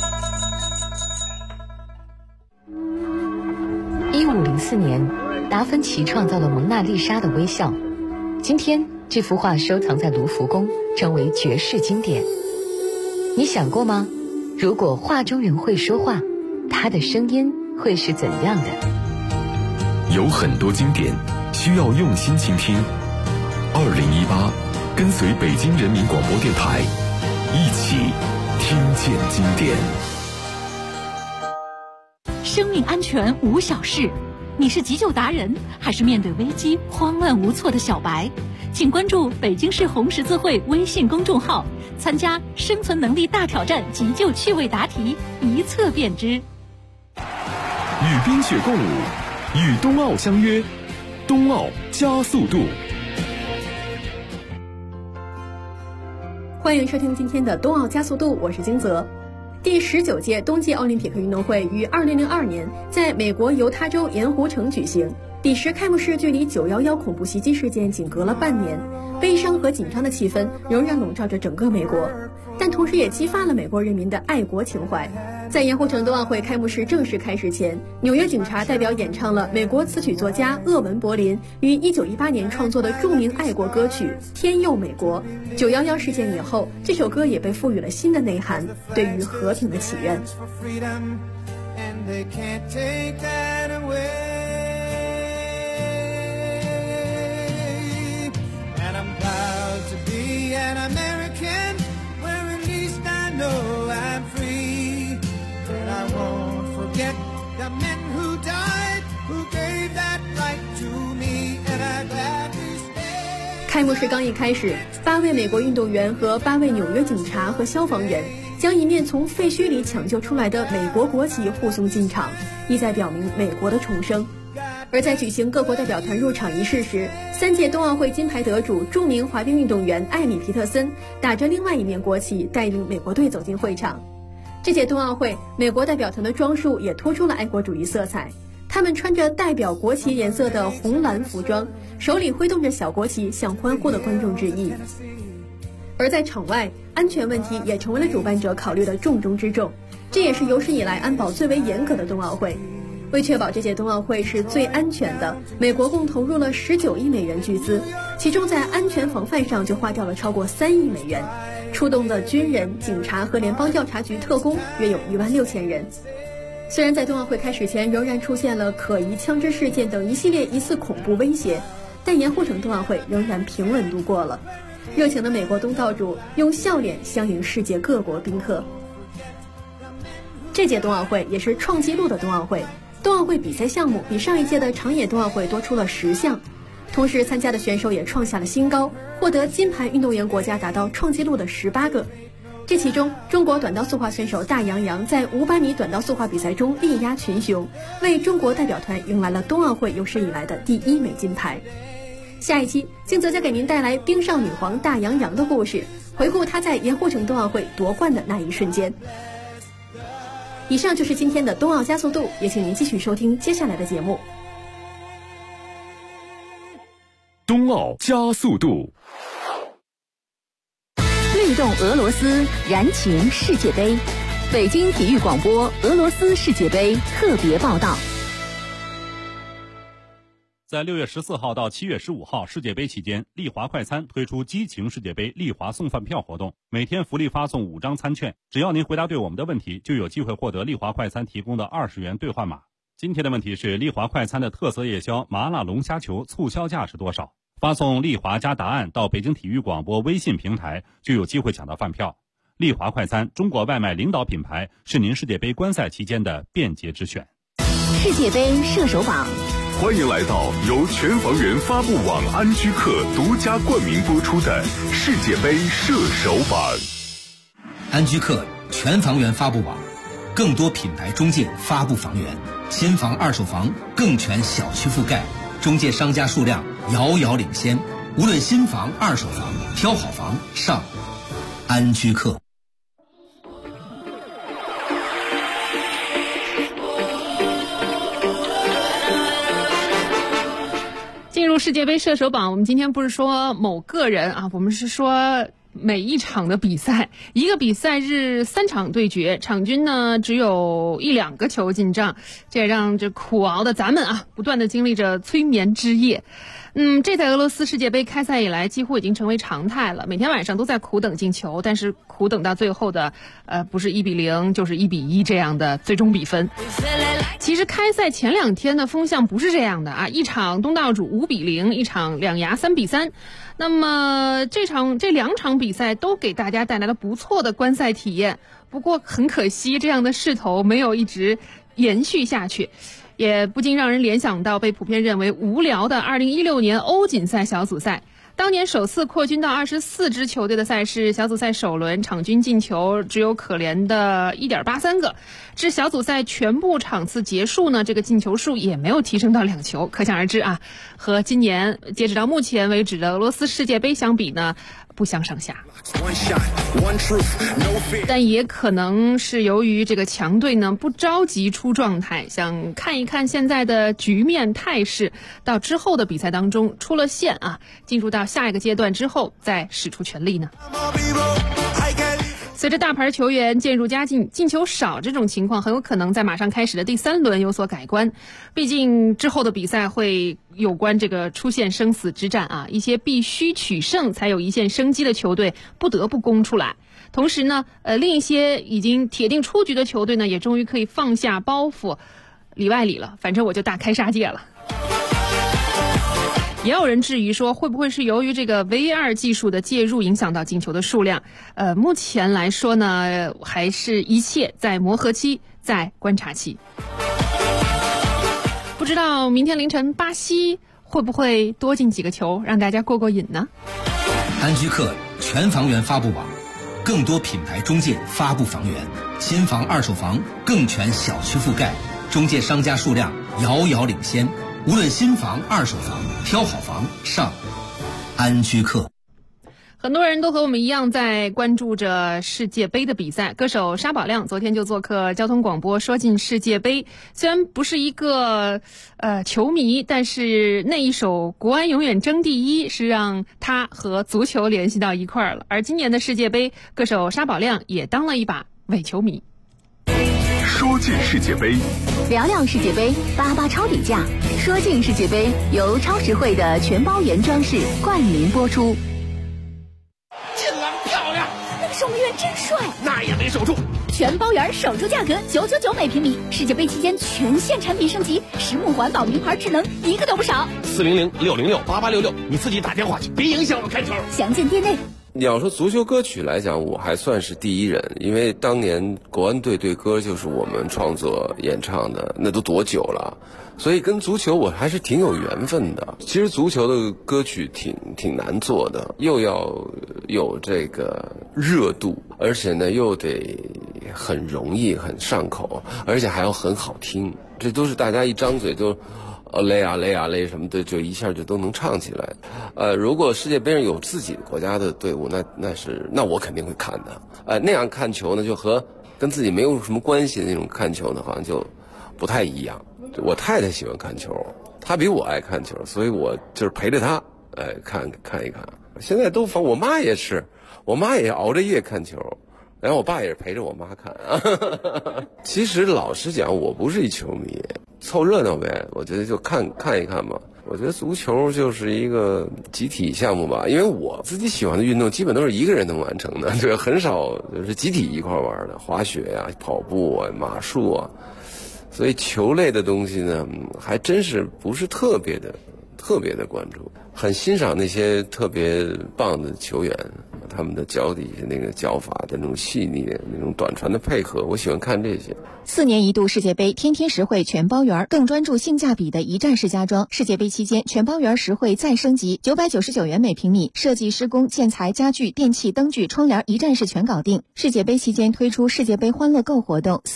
1504年，达芬奇创造了蒙娜丽莎的微笑。今天，这幅画收藏在卢浮宫，成为绝世经典。你想过吗？如果画中人会说话，他的声音会是怎样的？ 有很多经典需要用心倾听。2018，跟随北京人民广播电台，一起听见经典。 生命安全无小事。你是急救达人，还是面对危机慌乱无措的小白？请关注北京市红十字会微信公众号，参加生存能力大挑战急救趣味答题，一测便知。 与冰雪共舞，与冬奥相约，冬奥加速度。 欢迎收听今天的冬奥加速度，我是金泽。第19届冬季奥林匹克运动会于2002年在美国犹他州盐湖城举行。彼时开幕式距离911恐怖袭击事件仅隔了半年，悲伤和紧张的气氛仍然笼罩着整个美国，但同时也激发了美国人民的爱国情怀。在盐湖城冬奥会开幕式正式开始前，纽约警察代表演唱了美国词曲作家厄文·柏林于1918年创作的著名爱国歌曲《天佑美国》。911事件以后，这首歌也被赋予了新的内涵，对于和平的祈愿。开幕式刚一开始，8位美国运动员和8位纽约警察和消防员将一面从废墟里抢救出来的美国国旗护送进场，意在表明美国的重生。而在举行各国代表团入场仪式时，3届冬奥会金牌得主、著名滑冰运动员艾米·皮特森打着另外一面国旗，带领美国队走进会场。这届冬奥会，美国代表团的装束也突出了爱国主义色彩。他们穿着代表国旗颜色的红蓝服装，手里挥动着小国旗，向欢呼的观众致意。而在场外，安全问题也成为了主办者考虑的重中之重，这也是有史以来安保最为严格的冬奥会。为确保这届冬奥会是最安全的，美国共投入了19亿美元巨资，其中在安全防范上就花掉了超过3亿美元，出动的军人、警察和联邦调查局特工约有16000人。虽然在冬奥会开始前仍然出现了可疑枪支事件等一系列疑似恐怖威胁，但盐湖城冬奥会仍然平稳度过了。热情的美国东道主用笑脸相迎世界各国宾客。这届冬奥会也是创纪录的冬奥会，冬奥会比赛项目比上一届的长野冬奥会多出了10项，同时参加的选手也创下了新高，获得金牌运动员国家达到创纪录的18个。这其中，中国短道速滑选手大杨洋在500米短道速滑比赛中力压群雄，为中国代表团迎来了冬奥会有史以来的第1枚金牌。下一期，金泽将给您带来冰上女皇大杨洋的故事，回顾她在盐湖城冬奥会夺冠的那一瞬间。以上就是今天的冬奥加速度，也请您继续收听接下来的节目。 冬奥加速度。 律动俄罗斯，燃情世界杯。北京体育广播俄罗斯世界杯特别报道。 在6月14号到7月15号世界杯期间，丽华快餐推出激情世界杯丽华送饭票活动，每天福利发送5张餐券，只要您回答对我们的问题，就有机会获得丽华快餐提供的20元兑换码。今天的问题是，丽华快餐的特色夜宵麻辣龙虾球促销价是多少？发送丽华加答案到北京体育广播微信平台，就有机会抢到饭票。丽华快餐，中国外卖领导品牌，是您世界杯观赛期间的便捷之选。 世界杯射手榜， 欢迎来到由全房源发布网安居客独家冠名播出的世界杯射手榜。 安居客全房源发布网，更多品牌中介发布房源，新房、二手房更全小区覆盖，中介商家数量遥遥领先。无论新房、二手房，挑好房上安居客。 进入世界杯射手榜，我们今天不是说某个人啊，我们是说每一场的比赛，一个比赛日3场对决，场均呢只有1-2个球进账，这也让这苦熬的咱们啊，不断的经历着催眠之夜。这在俄罗斯世界杯开赛以来几乎已经成为常态了，每天晚上都在苦等进球，但是苦等到最后的不是1-0就是1-1这样的最终比分。其实开赛前2天的风向不是这样的啊，一场东道主5-0，一场两牙3-3。那么这2场比赛都给大家带来了不错的观赛体验，不过很可惜这样的势头没有一直延续下去，也不禁让人联想到被普遍认为无聊的2016年欧锦赛小组赛。当年首次扩军到24支球队的赛事，小组赛首轮场均进球只有可怜的 1.83 个，至小组赛全部场次结束呢，这个进球数也没有提升到2球，可想而知啊，和今年截止到目前为止的俄罗斯世界杯相比呢，不相上下。但也可能是由于这个强队呢不着急出状态，想看一看现在的局面态势，到之后的比赛当中出了线啊，进入到下一个阶段之后再使出全力呢。随着大牌球员渐入佳境，进球少这种情况很有可能在马上开始的第3轮有所改观。毕竟之后的比赛会有关这个出现生死之战啊，一些必须取胜才有一线生机的球队不得不攻出来。同时呢，另一些已经铁定出局的球队呢，也终于可以放下包袱，里外里了，反正我就大开杀戒了。也有人质疑说，会不会是由于这个 VAR 技术的介入影响到进球的数量？目前来说呢，还是一切在磨合期，在观察期。不知道明天凌晨巴西会不会多进几个球，让大家过过瘾呢？ 安居客全房源发布网，更多品牌中介发布房源，新房二手房更全小区覆盖，中介商家数量遥遥领先。无论新房、二手房，挑好房上安居客。 很多人都和我们一样在关注着世界杯的比赛。歌手沙宝亮昨天就做客交通广播说进世界杯，虽然不是一个球迷，但是那一首国安永远争第一是让他和足球联系到一块儿了。而今年的世界杯，歌手沙宝亮也当了一把伪球迷。 说进世界杯， 聊聊世界杯，88超底价。说进世界杯由超实惠的全包原装饰冠名播出。 进了，漂亮！ 那个守门员真帅， 那也没守住。 全包圆守住价格999每平米，世界杯期间全线产品升级，实木环保、名牌智能，一个都不少。 400-606-8866，你自己打电话去，别影响我看球。 详见店内。 你要说足球歌曲来讲，我还算是第一人，因为当年国安队队歌就是我们创作演唱的，那都多久了，所以跟足球我还是挺有缘分的。其实足球的歌曲挺难做的，又要有这个热度，而且呢又得很容易很上口，而且还要很好听，这都是大家一张嘴就嘞啊嘞啊嘞什么的，就一下就都能唱起来。如果世界杯上有自己国家的队伍，那我肯定会看的。那样看球呢，就和跟自己没有什么关系的那种看球呢，好像就不太一样。我太太喜欢看球，她比我爱看球，所以我就是陪着她，看一看。现在都我妈也是，我妈也熬着夜看球。然后我爸也是陪着我妈看。其实老实讲，我不是一球迷，凑热闹呗。我觉得就看一看吧。我觉得足球就是一个集体项目吧，因为我自己喜欢的运动基本都是一个人能完成的，这个很少就是集体一块玩的，滑雪啊、跑步啊、马术啊。所以球类的东西呢，还真是不是特别的关注，很欣赏那些特别棒的球员。他们的脚底下那个脚法的那种细腻的那种短传的配合，我喜欢看这些。 4年一度世界杯，天天实惠全包圆，更专注性价比的一站式家装。世界杯期间，全包圆实惠再升级，999元每平米，设计、施工、建材、家具、电器、灯具、窗帘一站式全搞定。世界杯期间推出世界杯欢乐购活动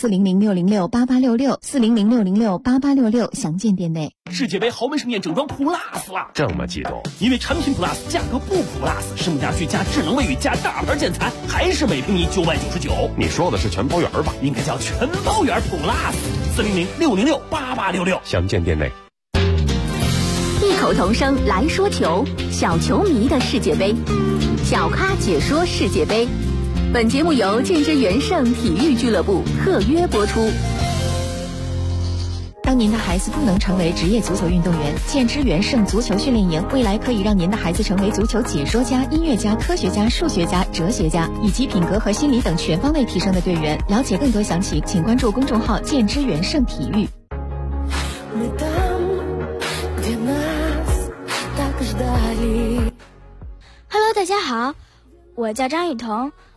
，400-606-8866，400-606-8866，详见店内。 世界杯豪门盛宴整装 Plus 了， 这么激动？ 因为产品 Plus 价格不 Plus， 实木家具加智能卫浴加大牌建材，还是每平米999。 你说的是全包圆吧？ 应该叫全包圆 Plus，400-606-8866， 详见店内。 异口同声来说球，小球迷的世界杯，小咖解说世界杯。本节目由建之元盛体育俱乐部特约播出。 当您的孩子不能成为职业足球运动员，建之元盛足球训练营未来可以让您的孩子成为足球解说家、音乐家、科学家、数学家、哲学家，以及品格和心理等全方位提升的队员。了解更多详情，请关注公众号建之元盛体育。 Hello， 大家好，我叫张雨桐，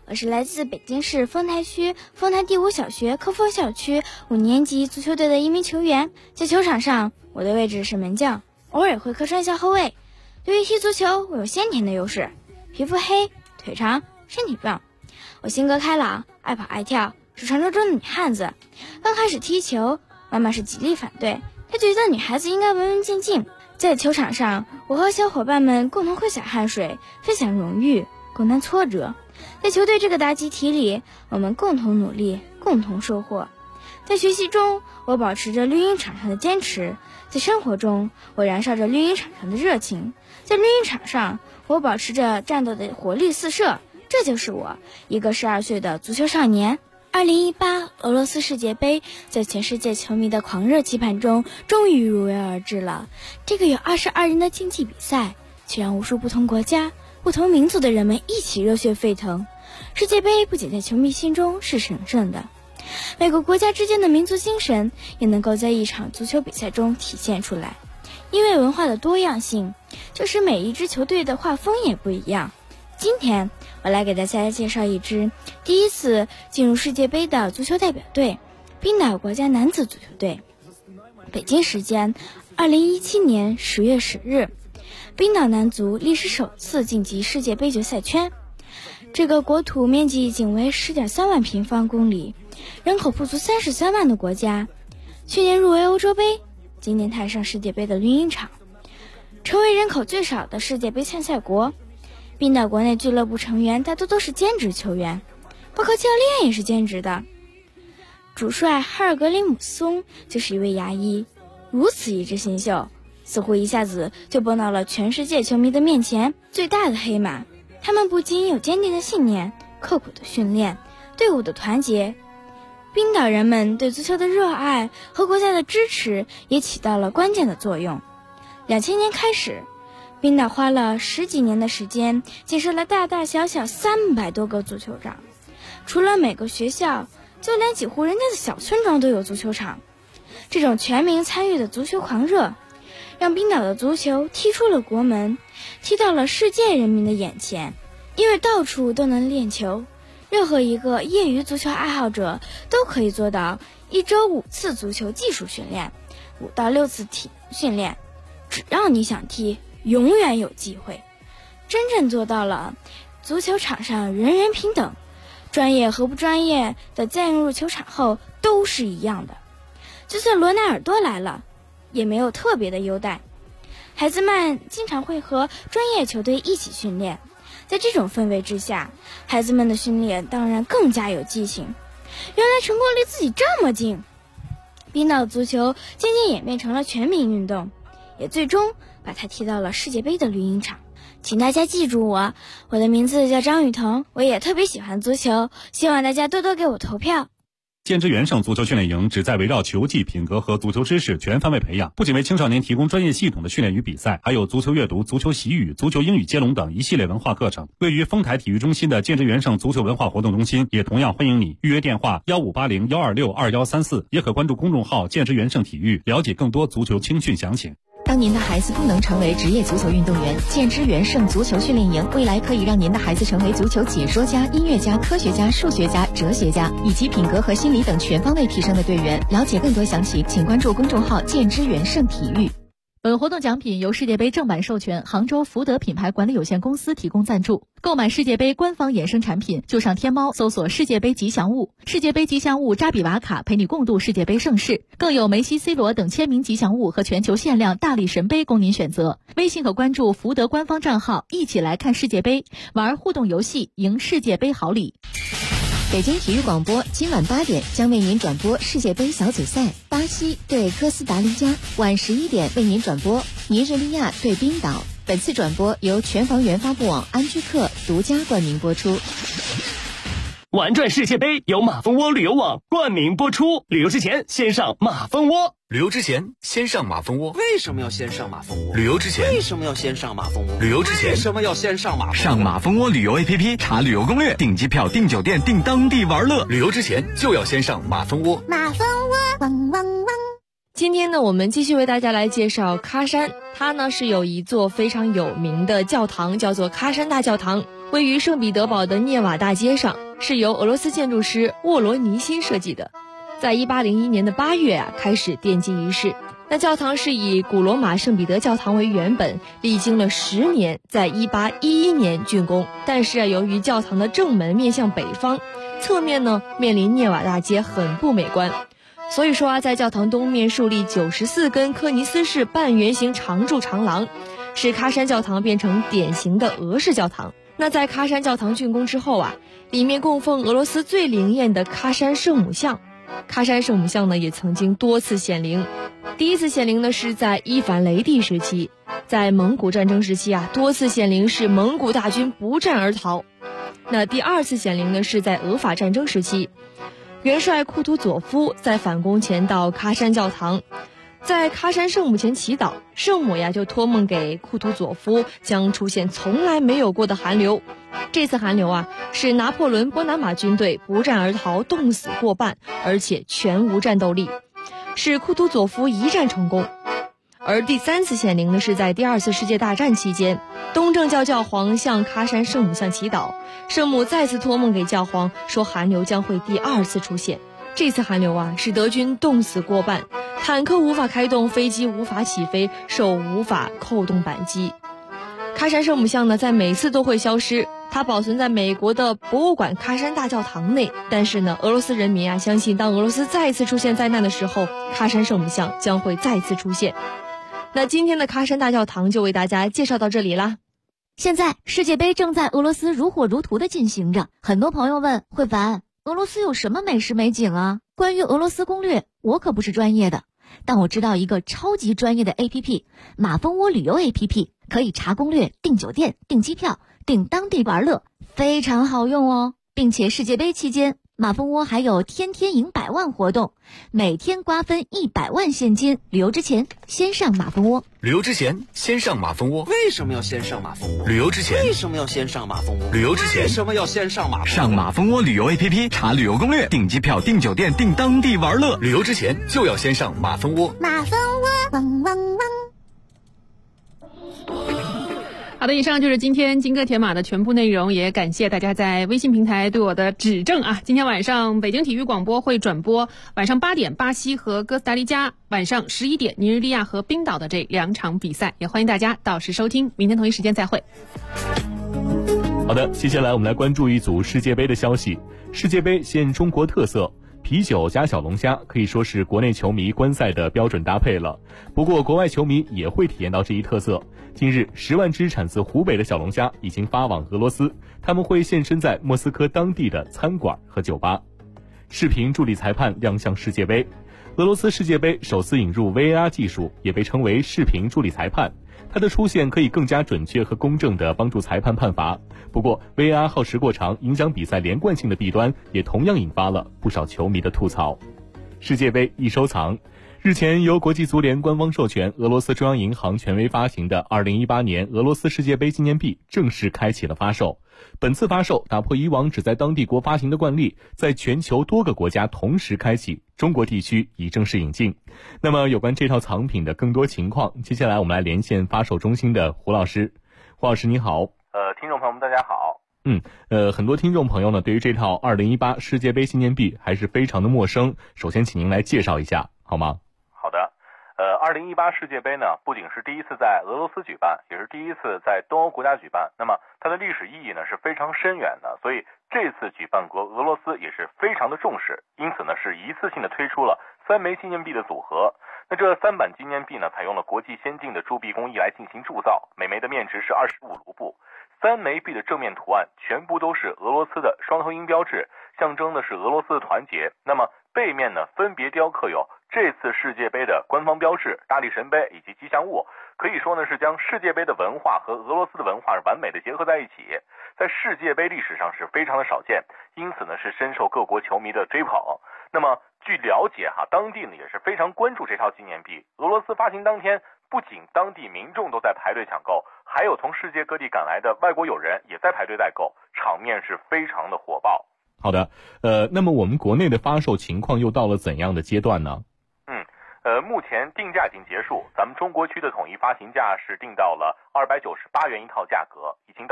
我是来自北京市丰台区丰台第5小学科峰校区5年级足球队的一名球员。在球场上，我的位置是门将，偶尔会客串一下后卫。对于踢足球，我有先天的优势，皮肤黑，腿长，身体壮。我性格开朗，爱跑爱跳，是传说中的女汉子。刚开始踢球，妈妈是极力反对，她觉得女孩子应该文文静静。在球场上，我和小伙伴们共同挥洒汗水，分享荣誉，共担挫折。在球队这个大集体里，我们共同努力，共同收获。在学习中，我保持着绿茵场上的坚持；在生活中，我燃烧着绿茵场上的热情；在绿茵场上，我保持着战斗的活力四射。这就是我，一个12岁的足球少年。2018俄罗斯世界杯在全世界球迷的狂热期盼中终于如约而至了。这个有22人的竞技比赛，却让无数不同国家、不同民族的人们一起热血沸腾。世界杯不仅在球迷心中是神圣的，每个国家之间的民族精神也能够在一场足球比赛中体现出来。因为文化的多样性，就使每一支球队的画风也不一样。今天我来给大家介绍一支第一次进入世界杯的足球代表队——冰岛国家男子足球队。北京时间2017年10月10日，冰岛男足历史首次晋级世界杯决赛圈。这个国土面积仅为 10.3 万平方公里，人口不足33万的国家，去年入围欧洲杯，今年踏上世界杯的绿茵场，成为人口最少的世界杯参赛国。冰岛国内俱乐部成员大多都是兼职球员，包括教练也是兼职的。主帅哈尔格里姆松就是一位牙医。如此一支新秀，似乎一下子就蹦到了全世界球迷的面前，最大的黑马。他们不仅有坚定的信念、刻苦的训练、队伍的团结，冰岛人们对足球的热爱和国家的支持也起到了关键的作用。2000年开始，冰岛花了10几年的时间，建设了大大小小300多个足球场。除了每个学校，就连几户人家的小村庄都有足球场。这种全民参与的足球狂热，让冰岛的足球踢出了国门，踢到了世界人民的眼前。因为到处都能练球，任何一个业余足球爱好者都可以做到1周5次足球技术训练，5到6次体能训练。只要你想踢，永远有机会。真正做到了足球场上人人平等，专业和不专业的进入球场后都是一样的。就算罗纳尔多来了，也没有特别的优待。孩子们经常会和专业球队一起训练，在这种氛围之下，孩子们的训练当然更加有激情。原来成功离自己这么近。冰岛足球渐渐演变成了全民运动，也最终把它踢到了世界杯的绿茵场。请大家记住我的名字叫张雨桐，我也特别喜欢足球，希望大家多多给我投票。 建之元盛足球训练营旨在围绕球技、品格和足球知识全方位培养，不仅为青少年提供专业系统的训练与比赛，还有足球阅读、足球习语、足球英语接龙等一系列文化课程。位于丰台体育中心的建之元盛足球文化活动中心也同样欢迎你，预约电话1580-126-2134，也可关注公众号建之元盛体育，了解更多足球青训详情。 当您的孩子不能成为职业足球运动员，建之元盛足球训练营未来可以让您的孩子成为足球解说家、音乐家、科学家、数学家、哲学家，以及品格和心理等全方位提升的队员。了解更多详情，请关注公众号建之元盛体育。 本活动奖品由世界杯正版授权杭州福德品牌管理有限公司提供赞助。购买世界杯官方衍生产品，就上天猫搜索世界杯吉祥物，世界杯吉祥物扎比瓦卡陪你共度世界杯盛世，更有梅西、C 罗等签名吉祥物和全球限量大力神杯供您选择。微信可关注福德官方账号，一起来看世界杯，玩互动游戏，赢世界杯好礼。 北京体育广播今晚8点将为您转播世界杯小组赛，巴西对哥斯达黎加，晚11点为您转播尼日利亚对冰岛。本次转播由全房源发布网安居客独家冠名播出。 玩转世界杯由马蜂窝旅游网冠名播出，旅游之前先上马蜂窝。 旅游之前先上马蜂窝。 为什么要先上马蜂窝？ 旅游之前为什么要先上马蜂窝？ 旅游之前为什么要先上马蜂窝？ 上马蜂窝旅游 APP 查旅游攻略，订机票、订酒店、订当地玩乐。旅游之前就要先上马蜂窝。 马蜂窝，汪汪汪。 今天呢，我们继续为大家来介绍喀山。它呢是有一座非常有名的教堂，叫做喀山大教堂。 位于圣彼得堡的涅瓦大街上，是由俄罗斯建筑师沃罗尼辛设计的。在1801年的8月开始奠基仪式。那教堂是以古罗马圣彼得教堂为原本，历经了10年，在1811年竣工。但是由于教堂的正门面向北方，侧面呢面临涅瓦大街，很不美观。所以说在教堂东面树立94根科尼斯式半圆形长柱长廊，使喀山教堂变成典型的俄式教堂。那在喀山教堂竣工之后里面供奉俄罗斯最灵验的喀山圣母像。喀山圣母像呢也曾经多次显灵，第一次显灵呢是在伊凡雷帝时期，在蒙古战争时期多次显灵是蒙古大军不战而逃。那第二次显灵呢是在俄法战争时期，元帅库图佐夫在反攻前到喀山教堂，在喀山圣母前祈祷，圣母就托梦给库图佐夫，将出现从来没有过的寒流。这次寒流是拿破仑波拿马军队不战而逃，冻死过半，而且全无战斗力，使库图佐夫一战成功。而第3次显灵呢是在第2次世界大战期间，东正教教皇向喀山圣母像祈祷，圣母再次托梦给教皇，说寒流将会第2次出现。这次寒流使德军冻死过半，坦克无法开动，飞机无法起飞，手无法扣动扳机。喀山圣母像呢在每次都会消失，它保存在美国的博物馆喀山大教堂内。但是呢俄罗斯人民相信，当俄罗斯再次出现灾难的时候，喀山圣母像将会再次出现。那今天的喀山大教堂就为大家介绍到这里啦。 现在世界杯正在俄罗斯如火如荼的进行着，很多朋友问慧凡，俄罗斯有什么美食美景啊？关于俄罗斯攻略，我可不是专业的，但我知道一个超级专业的 APP， 马蜂窝旅游 APP， 可以查攻略、订酒店、订机票、订当地玩乐，非常好用哦。并且世界杯期间，马蜂窝还有天天赢100万活动，每天瓜分100万现金。旅游之前先上马蜂窝。 旅游之前先上马蜂窝。 为什么要先上马蜂窝？ 旅游之前为什么要先上马蜂窝？ 旅游之前为什么要先上马蜂窝？ 上马蜂窝旅游 APP 查旅游攻略，订机票、订酒店、订当地玩乐。旅游之前就要先上马蜂窝。 马蜂窝，汪汪汪。 好的，以上就是今天金戈铁马的全部内容，也感谢大家在微信平台对我的指正今天晚上北京体育广播会转播晚上8点巴西和哥斯达黎加，晚上11点尼日利亚和冰岛的这2场比赛，也欢迎大家到时收听，明天同一时间再会。 好的，接下来我们来关注一组世界杯的消息。世界杯现中国特色，啤酒加小龙虾可以说是国内球迷观赛的标准搭配了。不过国外球迷也会体验到这一特色。近日10万只产自湖北的小龙虾已经发往俄罗斯，他们会现身在莫斯科当地的餐馆和酒吧。视频助理裁判亮相世界杯。俄罗斯世界杯首次引入 VAR 技术，也被称为视频助理裁判。它的出现可以更加准确和公正地帮助裁判判罚。不过 VAR 耗时过长，影响比赛连贯性的弊端也同样引发了不少球迷的吐槽。世界杯易收藏。日前由国际足联官方授权，俄罗斯中央银行权威发行的2018年俄罗斯世界杯纪念币正式开启了发售。本次发售打破以往只在当地国发行的惯例，在全球多个国家同时开启，中国地区已正式引进。那么有关这套藏品的更多情况，接下来我们来连线发售中心的胡老师。胡老师你好。 听众朋友们大家好。 很多听众朋友呢对于这套2018世界杯纪念币还是非常的陌生，首先请您来介绍一下好吗？ 好的。2018世界杯呢，不仅是第一次在俄罗斯举办，也是第一次在东欧国家举办。那么它的历史意义呢是非常深远的，所以这次举办国俄罗斯也是非常的重视，因此呢是一次性的推出了3枚纪念币的组合。那这3版纪念币呢，采用了国际先进的铸币工艺来进行铸造，每枚的面值是25卢布。3枚币的正面图案全部都是俄罗斯的双头鹰标志，象征的是俄罗斯的团结。那么背面呢分别雕刻有这次世界杯的官方标志、大力神杯以及吉祥物，可以说呢是将世界杯的文化和俄罗斯的文化完美的结合在一起，在世界杯历史上是非常的少见，因此呢是深受各国球迷的追捧。那么据了解当地呢也是非常关注这套纪念币。俄罗斯发行当天，不仅当地民众都在排队抢购，还有从世界各地赶来的外国友人也在排队代购，场面是非常的火爆。 好的，那么我们国内的发售情况又到了怎样的阶段呢？ 目前定价已经结束，咱们中国区的统一发行价是定到了298元一套价格，已经到了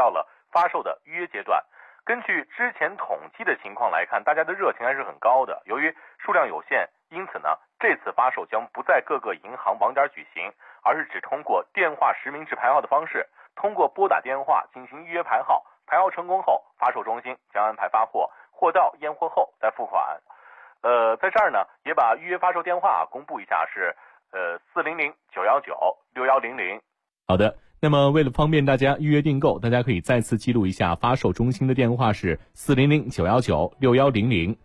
发售的预约阶段。根据之前统计的情况来看，大家的热情还是很高的。由于数量有限，因此呢，这次发售将不在各个银行网点举行，而是只通过电话实名制排号的方式，通过拨打电话进行预约排号。排号成功后，发售中心将安排发货，货到验货后再付款。在这儿呢，也把预约发售电话公布一下，是400-919-6100。 好的，那么为了方便大家预约订购，大家可以再次记录一下发售中心的电话是400-919-6100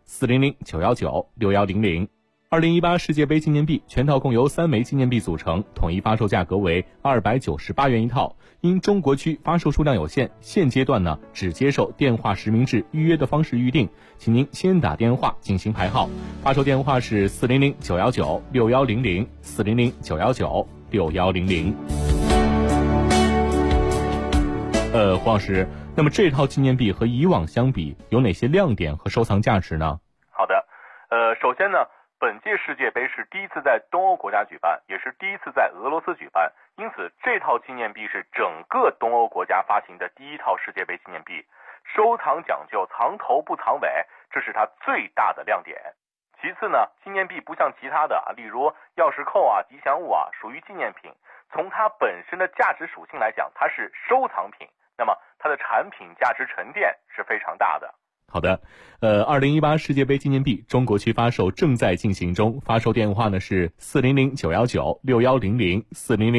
400-919-6100。2018世界杯纪念币全套共由3枚纪念币组成，统一发售价格为298元一套。因中国区发售数量有限，现阶段呢只接受电话实名制预约的方式预定，请您先打电话进行排号。发售电话是400-919-6100 400-919-6100。黄老师，那么这套纪念币和以往相比，有哪些亮点和收藏价值呢？ 好的，首先呢，本届世界杯是第一次在东欧国家举办，也是第一次在俄罗斯举办，因此这套纪念币是整个东欧国家发行的第一套世界杯纪念币，收藏讲究藏头不藏尾，这是它最大的亮点。其次呢，纪念币不像其他的例如钥匙扣啊、吉祥物啊，属于纪念品，从它本身的价值属性来讲，它是收藏品，那么它的产品价值沉淀是非常大的。 好的，2018世界杯纪念币中国区发售正在进行中，发售电话呢是400-919-6100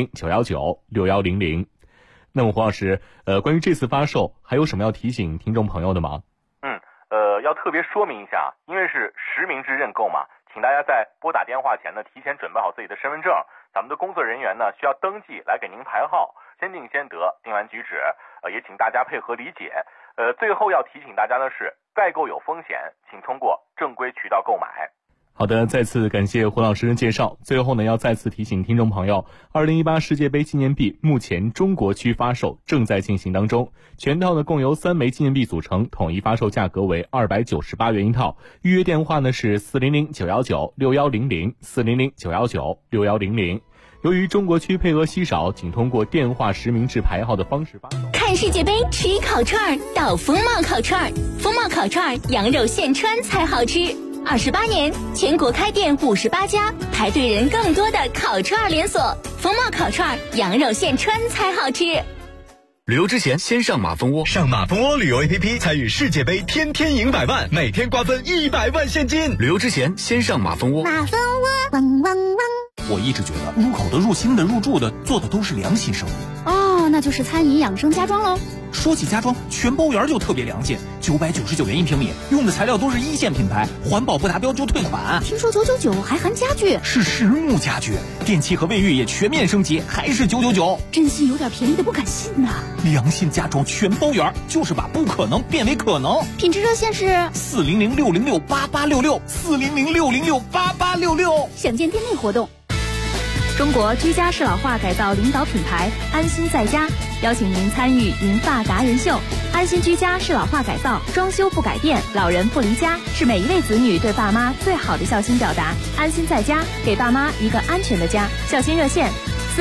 400-919-6100。那么黄老师，关于这次发售还有什么要提醒听众朋友的吗？ 要特别说明一下，因为是实名制认购嘛，请大家在拨打电话前呢，提前准备好自己的身份证，咱们的工作人员呢需要登记来给您排号，先定先得，定完举止，也请大家配合理解。最后要提醒大家的是，代购有风险，请通过正规渠道购买。 好的，再次感谢胡老师的介绍。最后呢，要再次提醒听众朋友，2018世界杯纪念币目前中国区发售正在进行当中，全套呢共由3枚纪念币组成，统一发售价格为298元一套。预约电话呢是400-919-6100 400-919-6100。由于中国区配额稀少，仅通过电话实名制排号的方式发售。 看世界杯吃烤串到风貌烤串，风貌烤串羊肉现穿才好吃。28年，全国开店58家，排队人更多的烤串连锁。风貌烤串羊肉现穿才好吃。 旅游之前先上马蜂窝，上马蜂窝旅游 APP 参与世界杯，天天赢100万，每天瓜分100万现金。旅游之前先上马蜂窝。 马蜂窝，汪汪汪。 我一直觉得入口的、入心的、入住的做的都是良心生意。 哦，那就是餐饮养生家装喽。 说起家装，全包园就特别良心，999元1平米，用的材料都是1线品牌，环保不达标就退款。 听说999还含家具， 是实木家具，电器和卫浴也全面升级，还是999。 真心有点便宜的不敢信呐。 良心家装全包园，就是把不可能变为可能。 品质热线是 400-606-8866 400-606-8866。 想见店内活动。中国居家适老化改造领导品牌安心在家邀请您参与银发达人秀。安心居家适老化改造，装修不改变，老人不离家，是每一位子女对爸妈最好的孝心表达。安心在家，给爸妈一个安全的家。孝心热线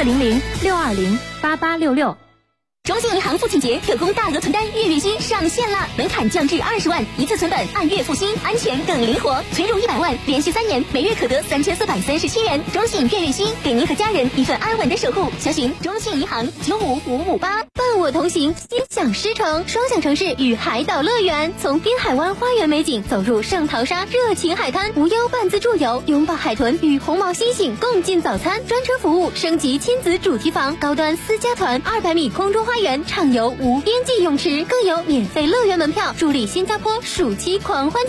400-620-8866。 中信银行父亲节特供大额存单月月薪上线了，门槛降至20万，一次存本，按月付薪，安全更灵活。存入100万，连续3年，每月可得3437元。中信月月薪，给您和家人一份安稳的守护。详询中信银行95558。伴我同行，心想事成。双享城市与海岛乐园，从滨海湾花园美景走入圣淘沙热情海滩，无忧半自助游，拥抱海豚与红毛猩猩共进早餐。专车服务，升级亲子主题房，高端私家团，200米空中花园，畅游无边际泳池，更有免费乐园门票，助力新加坡暑期狂欢节。